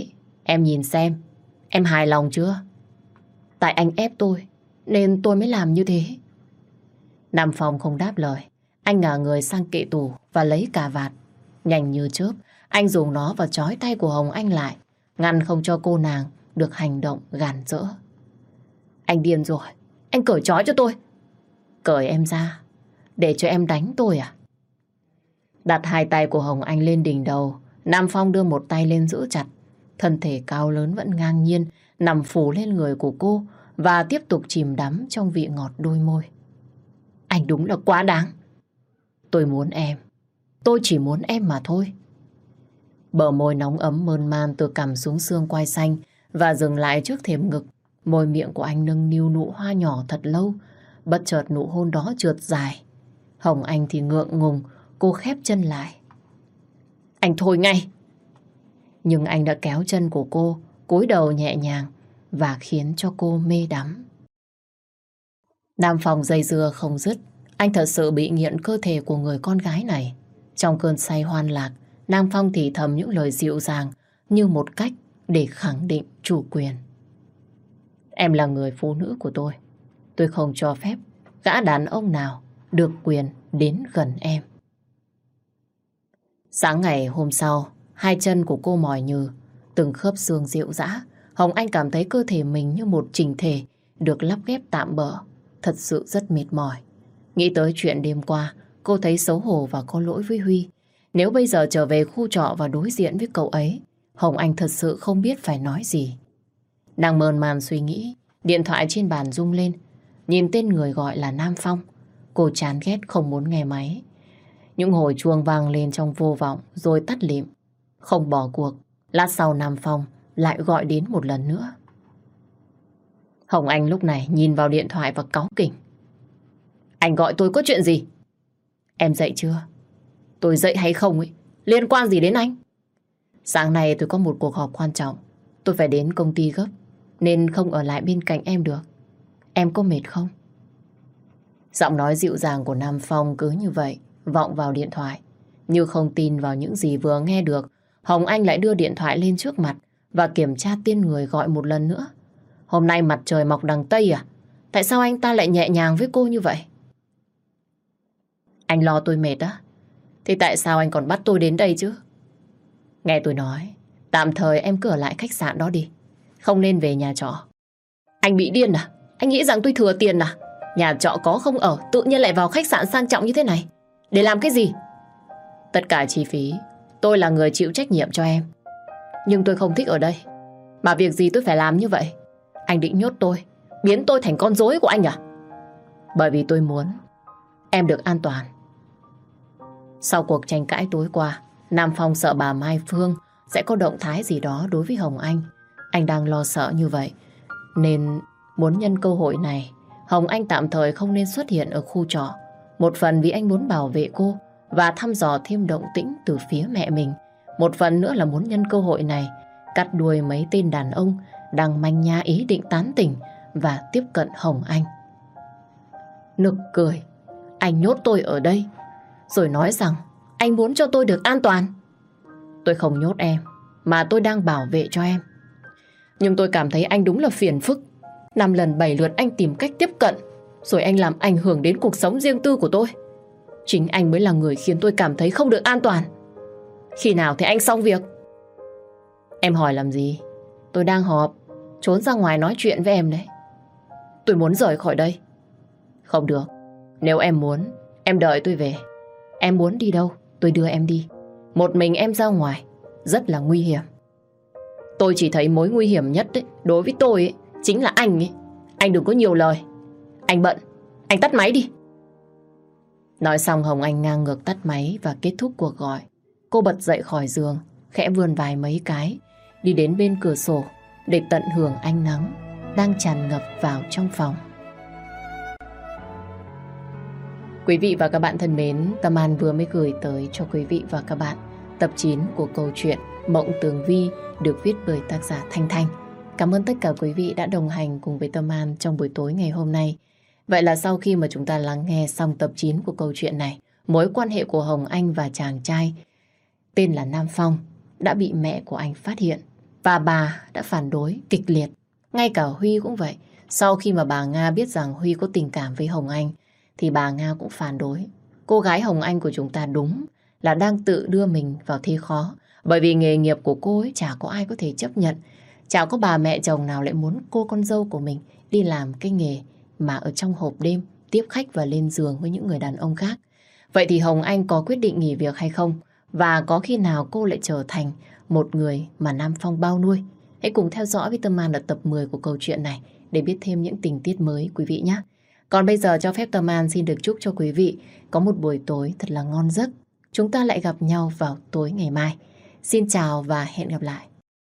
Em nhìn xem, em hài lòng chưa? Tại anh ép tôi, nên tôi mới làm như thế. Nam Phong không đáp lời. Anh ngả người sang kệ tủ và lấy cà vạt. Nhanh như chớp, anh dùng nó vào trói tay của Hồng Anh lại, ngăn không cho cô nàng được hành động gàn dỡ. Anh điên rồi, anh cởi trói cho tôi. Cởi em ra, để cho em đánh tôi à? Đặt hai tay của Hồng Anh lên đỉnh đầu, Nam Phong đưa một tay lên giữ chặt. Thân thể cao lớn vẫn ngang nhiên nằm phủ lên người của cô và tiếp tục chìm đắm trong vị ngọt đôi môi. Anh đúng là quá đáng. Tôi muốn em, tôi chỉ muốn em mà thôi. Bờ môi nóng ấm mơn man từ cằm xuống xương quai xanh và dừng lại trước thềm ngực. Môi miệng của anh nâng niu nụ hoa nhỏ thật lâu. Bất chợt nụ hôn đó trượt dài. Hồng Anh thì ngượng ngùng, cô khép chân lại. Anh thôi ngay. Nhưng anh đã kéo chân của cô, cúi đầu nhẹ nhàng và khiến cho cô mê đắm. Nam Phong dây dưa không dứt. Anh thật sự bị nghiện cơ thể của người con gái này. Trong cơn say hoan lạc, Nam Phong thì thầm những lời dịu dàng như một cách để khẳng định chủ quyền. Em là người phụ nữ của tôi. Tôi không cho phép gã đàn ông nào được quyền đến gần em. Sáng ngày hôm sau, hai chân của cô mỏi nhừ, từng khớp xương rệu rã. Hồng Anh cảm thấy cơ thể mình như một chỉnh thể được lắp ghép tạm bợ. Thật sự rất mệt mỏi. Nghĩ tới chuyện đêm qua, cô thấy xấu hổ và có lỗi với Huy. Nếu bây giờ trở về khu trọ và đối diện với cậu ấy, Hồng Anh thật sự không biết phải nói gì. Đang mơn man suy nghĩ, điện thoại trên bàn rung lên. Nhìn tên người gọi là Nam Phong, cô chán ghét không muốn nghe máy. Những hồi chuông vang lên trong vô vọng rồi tắt lịm. Không bỏ cuộc, lát sau Nam Phong lại gọi đến một lần nữa. Hồng Anh lúc này nhìn vào điện thoại và cáu kỉnh. Anh gọi tôi có chuyện gì? Em dậy chưa? Tôi dậy hay không ấy, liên quan gì đến anh? Sáng nay tôi có một cuộc họp quan trọng. Tôi phải đến công ty gấp, nên không ở lại bên cạnh em được. Em có mệt không? Giọng nói dịu dàng của Nam Phong cứ như vậy vọng vào điện thoại. Như không tin vào những gì vừa nghe được, Hồng Anh lại đưa điện thoại lên trước mặt và kiểm tra tên người gọi một lần nữa. Hôm nay mặt trời mọc đằng Tây à? Tại sao anh ta lại nhẹ nhàng với cô như vậy? Anh lo tôi mệt á? Thì tại sao anh còn bắt tôi đến đây chứ? Nghe tôi nói, tạm thời em cứ ở lại khách sạn đó đi, không nên về nhà trọ. Anh bị điên à? Anh nghĩ rằng tôi thừa tiền à? Nhà trọ có không ở, tự nhiên lại vào khách sạn sang trọng như thế này. Để làm cái gì? Tất cả chi phí, tôi là người chịu trách nhiệm cho em. Nhưng tôi không thích ở đây. Mà việc gì tôi phải làm như vậy? Anh định nhốt tôi, biến tôi thành con rối của anh à? Bởi vì tôi muốn em được an toàn. Sau cuộc tranh cãi tối qua, Nam Phong sợ bà Mai Phương sẽ có động thái gì đó đối với Hồng Anh. Anh đang lo sợ như vậy, nên muốn nhân cơ hội này, Hồng Anh tạm thời không nên xuất hiện ở khu trọ. Một phần vì anh muốn bảo vệ cô và thăm dò thêm động tĩnh từ phía mẹ mình. Một phần nữa là muốn nhân cơ hội này cắt đuôi mấy tên đàn ông đang manh nha ý định tán tỉnh và tiếp cận Hồng Anh. Nực cười, anh nhốt tôi ở đây rồi nói rằng anh muốn cho tôi được an toàn. Tôi không nhốt em, mà tôi đang bảo vệ cho em. Nhưng tôi cảm thấy anh đúng là phiền phức. 5 lần 7 lượt anh tìm cách tiếp cận, rồi anh làm ảnh hưởng đến cuộc sống riêng tư của tôi. Chính anh mới là người khiến tôi cảm thấy không được an toàn. Khi nào thì anh xong việc? Em hỏi làm gì? Tôi đang họp, trốn ra ngoài nói chuyện với em đấy. Tôi muốn rời khỏi đây. Không được. Nếu em muốn, em đợi tôi về. Em muốn đi đâu, tôi đưa em đi. Một mình em ra ngoài rất là nguy hiểm. Tôi chỉ thấy mối nguy hiểm nhất ấy, đối với tôi ấy, chính là anh ấy. Anh đừng có nhiều lời. Anh bận, anh tắt máy đi. Nói xong Hồng Anh ngang ngược tắt máy và kết thúc cuộc gọi. Cô bật dậy khỏi giường, khẽ vươn vai mấy cái, đi đến bên cửa sổ để tận hưởng ánh nắng đang tràn ngập vào trong phòng. Quý vị và các bạn thân mến, Tâm An vừa mới gửi tới cho quý vị và các bạn tập 9 của câu chuyện Mộng Tường Vi được viết bởi tác giả Thanh Thanh. Cảm ơn tất cả quý vị đã đồng hành cùng với Tâm An trong buổi tối ngày hôm nay. Vậy là sau khi mà chúng ta lắng nghe xong tập 9 của câu chuyện này, mối quan hệ của Hồng Anh và chàng trai tên là Nam Phong đã bị mẹ của anh phát hiện. Và bà đã phản đối kịch liệt. Ngay cả Huy cũng vậy. Sau khi mà bà Nga biết rằng Huy có tình cảm với Hồng Anh thì bà Nga cũng phản đối. Cô gái Hồng Anh của chúng ta đúng là đang tự đưa mình vào thế khó. Bởi vì nghề nghiệp của cô ấy chả có ai có thể chấp nhận. Chả có bà mẹ chồng nào lại muốn cô con dâu của mình đi làm cái nghề mà ở trong hộp đêm tiếp khách và lên giường với những người đàn ông khác. Vậy thì Hồng Anh có quyết định nghỉ việc hay không? Và có khi nào cô lại trở thành một người mà Nam Phong bao nuôi? Hãy cùng theo dõi với Tâm An ở tập 10 của câu chuyện này để biết thêm những tình tiết mới quý vị nhé. Còn bây giờ cho phép Tâm An xin được chúc cho quý vị có một buổi tối thật là ngon giấc. Chúng ta lại gặp nhau vào tối ngày mai. Xin chào và hẹn gặp lại.